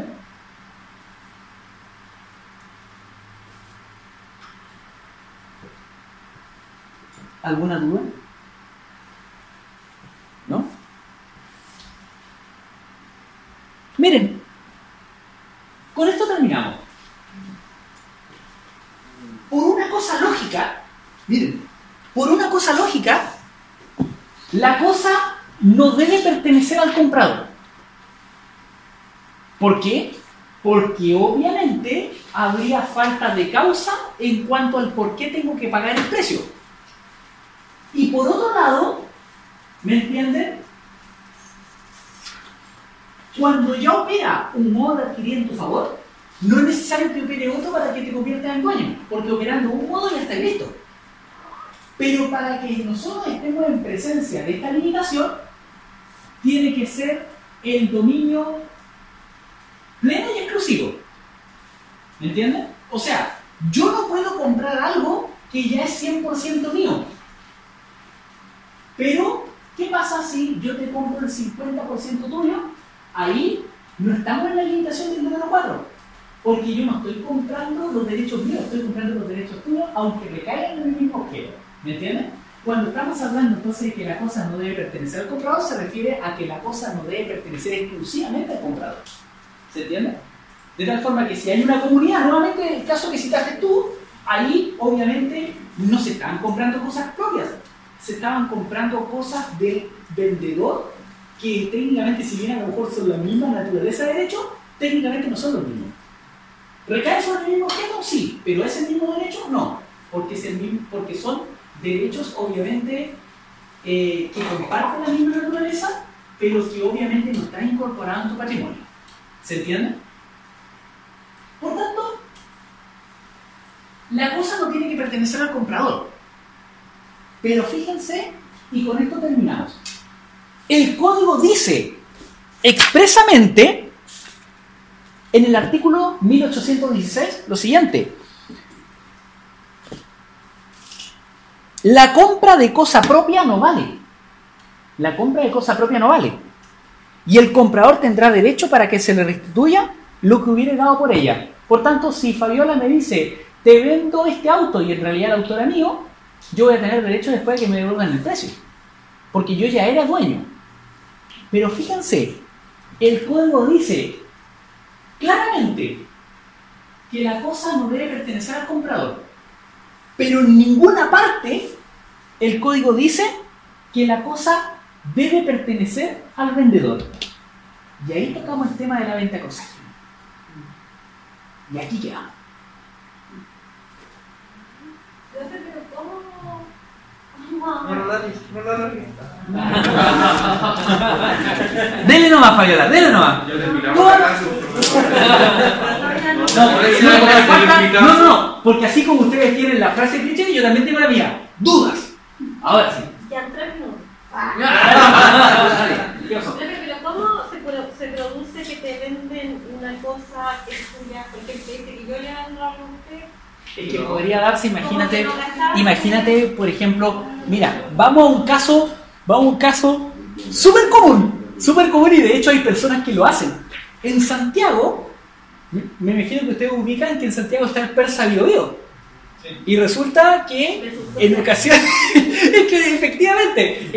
¿Alguna duda? ¿No? Miren, con esto terminamos. Por una cosa lógica, miren, por una cosa lógica, la cosa no debe pertenecer al comprador. ¿Por qué? Porque obviamente habría falta de causa en cuanto al por qué tengo que pagar el precio. Y por otro lado, ¿me entienden? Cuando ya opera un modo de adquirir en tu favor, no es necesario que opere otro para que te conviertas en dueño, porque operando un modo ya está listo. Pero para que nosotros estemos en presencia de esta limitación, tiene que ser el dominio pleno y exclusivo. ¿Me entienden? O sea, yo no puedo comprar algo que ya es 100% mío. Pero, ¿qué pasa si yo te compro el 50% tuyo? Ahí no estamos en la limitación del número 4. Porque yo no estoy comprando los derechos míos, estoy comprando los derechos tuyos, aunque recaigan en el mismo objeto. ¿Me entienden? Cuando estamos hablando entonces de que la cosa no debe pertenecer al comprador, se refiere a que la cosa no debe pertenecer exclusivamente al comprador. ¿Se entiende? De tal forma que si hay una comunidad, nuevamente el caso que citaste tú, ahí obviamente no se estaban comprando cosas propias, se estaban comprando cosas del vendedor que técnicamente, si bien a lo mejor son la misma naturaleza de derecho, técnicamente no son los mismos. ¿Recae sobre el mismo objeto? Sí, pero ¿es el mismo derecho? No, porque son derechos obviamente que comparten la misma naturaleza, pero que obviamente no están incorporados en tu patrimonio. ¿Se entiende? Por tanto, la cosa no tiene que pertenecer al comprador. Pero fíjense, y con esto terminamos. El código dice expresamente en el artículo 1816 lo siguiente: la compra de cosa propia no vale. La compra de cosa propia no vale. y el comprador tendrá derecho para que se le restituya lo que hubiera dado por ella. Por tanto, si Fabiola me dice, te vendo este auto y en realidad el auto era mío, yo voy a tener derecho después de que me devuelvan el precio, porque yo ya era dueño. Pero fíjense, el código dice claramente que la cosa no debe pertenecer al comprador, pero en ninguna parte el código dice que la cosa debe pertenecer al vendedor. Y ahí tocamos el tema de la venta corsagio. Y aquí quedamos. Pero ¿cómo? Dele nomás, Fabiola, dele nomás. No, porque así como ustedes tienen la frase cliché, yo también tengo la mía. Dudas. Ahora sí. Ya en 3 minutos. ¿Qué pasó? Pero ¿cómo se produce que te venden una cosa que es tuya? Porque te dice que yo ya no la rompí. Es que podría darse, imagínate, por ejemplo, mira, vamos a un caso súper común y de hecho hay personas que lo hacen. En Santiago, me imagino que ustedes ubican que en Santiago está el Persa Biobío. Y resulta que en ocasiones, es que efectivamente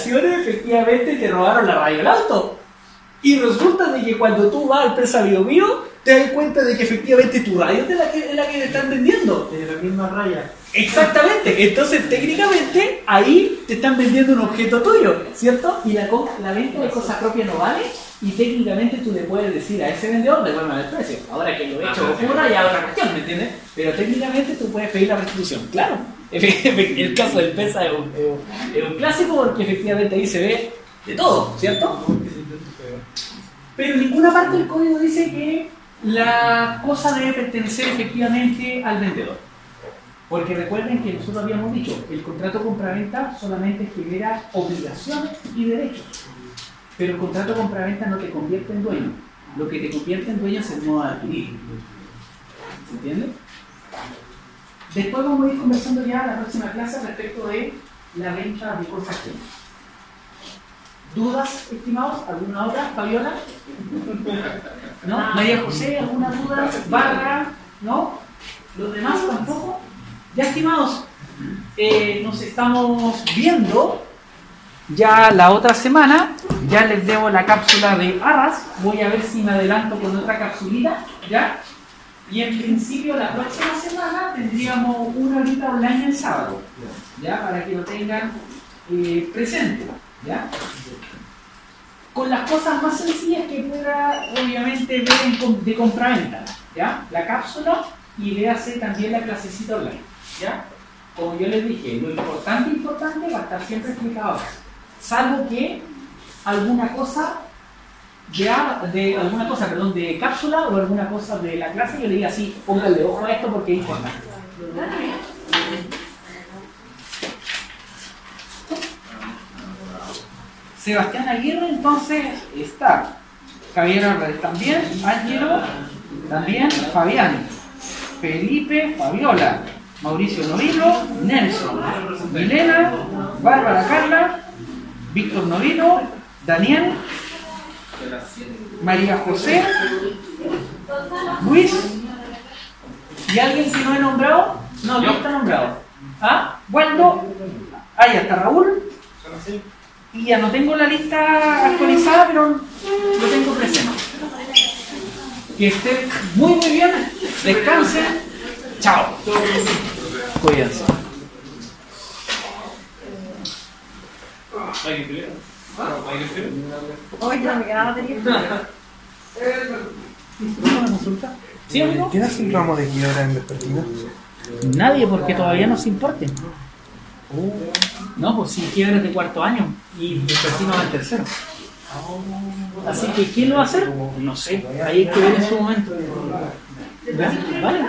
te robaron la radio del auto. Y resulta de que cuando tú vas al Persa Biobío, te das cuenta de que efectivamente tu radio es la que te están vendiendo. De la misma raya. Exactamente. Entonces, técnicamente, ahí te están vendiendo un objeto tuyo, ¿cierto? Y la venta de cosas propias no vale. Y técnicamente tú le puedes decir a ese vendedor, devuélveme el precio. Ahora que lo hecho ocurra, ya otra cuestión, ¿me entiendes? Pero técnicamente tú puedes pedir la restitución. Claro. El caso del Persa es un clásico porque efectivamente ahí se ve de todo, ¿cierto? Pero en ninguna parte del código dice que la cosa debe pertenecer efectivamente al vendedor. Porque recuerden que nosotros habíamos dicho, el contrato compraventa solamente genera obligaciones y derechos. Pero el contrato compraventa no te convierte en dueño. Lo que te convierte en dueño es el modo de adquirir. ¿Se entiende? Después vamos a ir conversando ya en la próxima clase respecto de la venta de cosas ajenas. ¿Dudas, estimados? ¿Alguna otra? ¿Fabiola? ¿No? ¿María José? ¿Alguna duda? ¿Bárbara? ¿No? ¿Los demás tampoco? Ya, estimados, nos estamos viendo ya la otra semana. Ya les debo la cápsula de Arras. Voy a ver si me adelanto con otra capsulita, ¿ya? Y en principio la próxima semana tendríamos una horita online el sábado, ¿ya? Para que lo tengan presente, ¿ya? Con las cosas más sencillas que pueda obviamente ver de compraventa, ¿ya? La cápsula y véase también la clasecita online, ¿ya? Como yo les dije, lo importante va a estar siempre explicado acá, salvo que alguna cosa de cápsula o alguna cosa de la clase yo le diga así, póngale ojo a esto porque es importante. Sebastián Aguirre entonces está, Javier Álvarez también, Ángelo también, Fabián, Felipe, Fabiola, Mauricio Novino, Nelson, Milena, Bárbara Carla, Víctor Novino, Daniel, María José, Luis, ¿y alguien que no he nombrado? No, no está nombrado. ¿Ah? Waldo, ahí está Raúl. Y ya no tengo la lista actualizada, pero lo tengo presente. Que estén muy bien, descansen, chao. Cuídense. Hoy ya me quedaba batería. ¿Una consulta? ¿Sí, amigo? ¿Quién hace el ramo de quiebra en vespertina? Nadie, porque todavía no se importe. No, pues si quiebres de cuarto año y vespertino va en tercero. Así que, ¿quién lo va a hacer? No sé, ahí hay que ver en su momento. ¿Vale?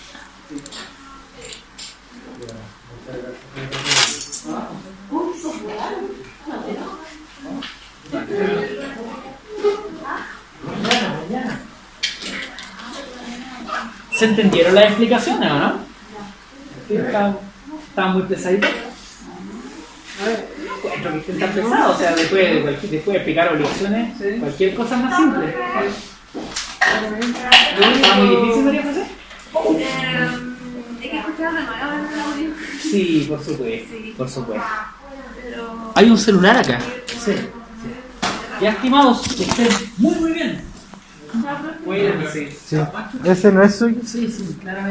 ¿Se entendieron las explicaciones o no? Está muy pesadito. A ver, encuentro que está pesado, o sea, después de explicar obligaciones, cualquier cosa más simple. ¿Está muy difícil, María José? Hay que escuchar de nuevo el audio. Sí, por supuesto, por supuesto. Pero... Hay un celular acá. Sí. Ya, estimados, que estén muy bien. Ya, profe. Cuídense. Sí. ¿Ese no es suyo? Sí, claramente.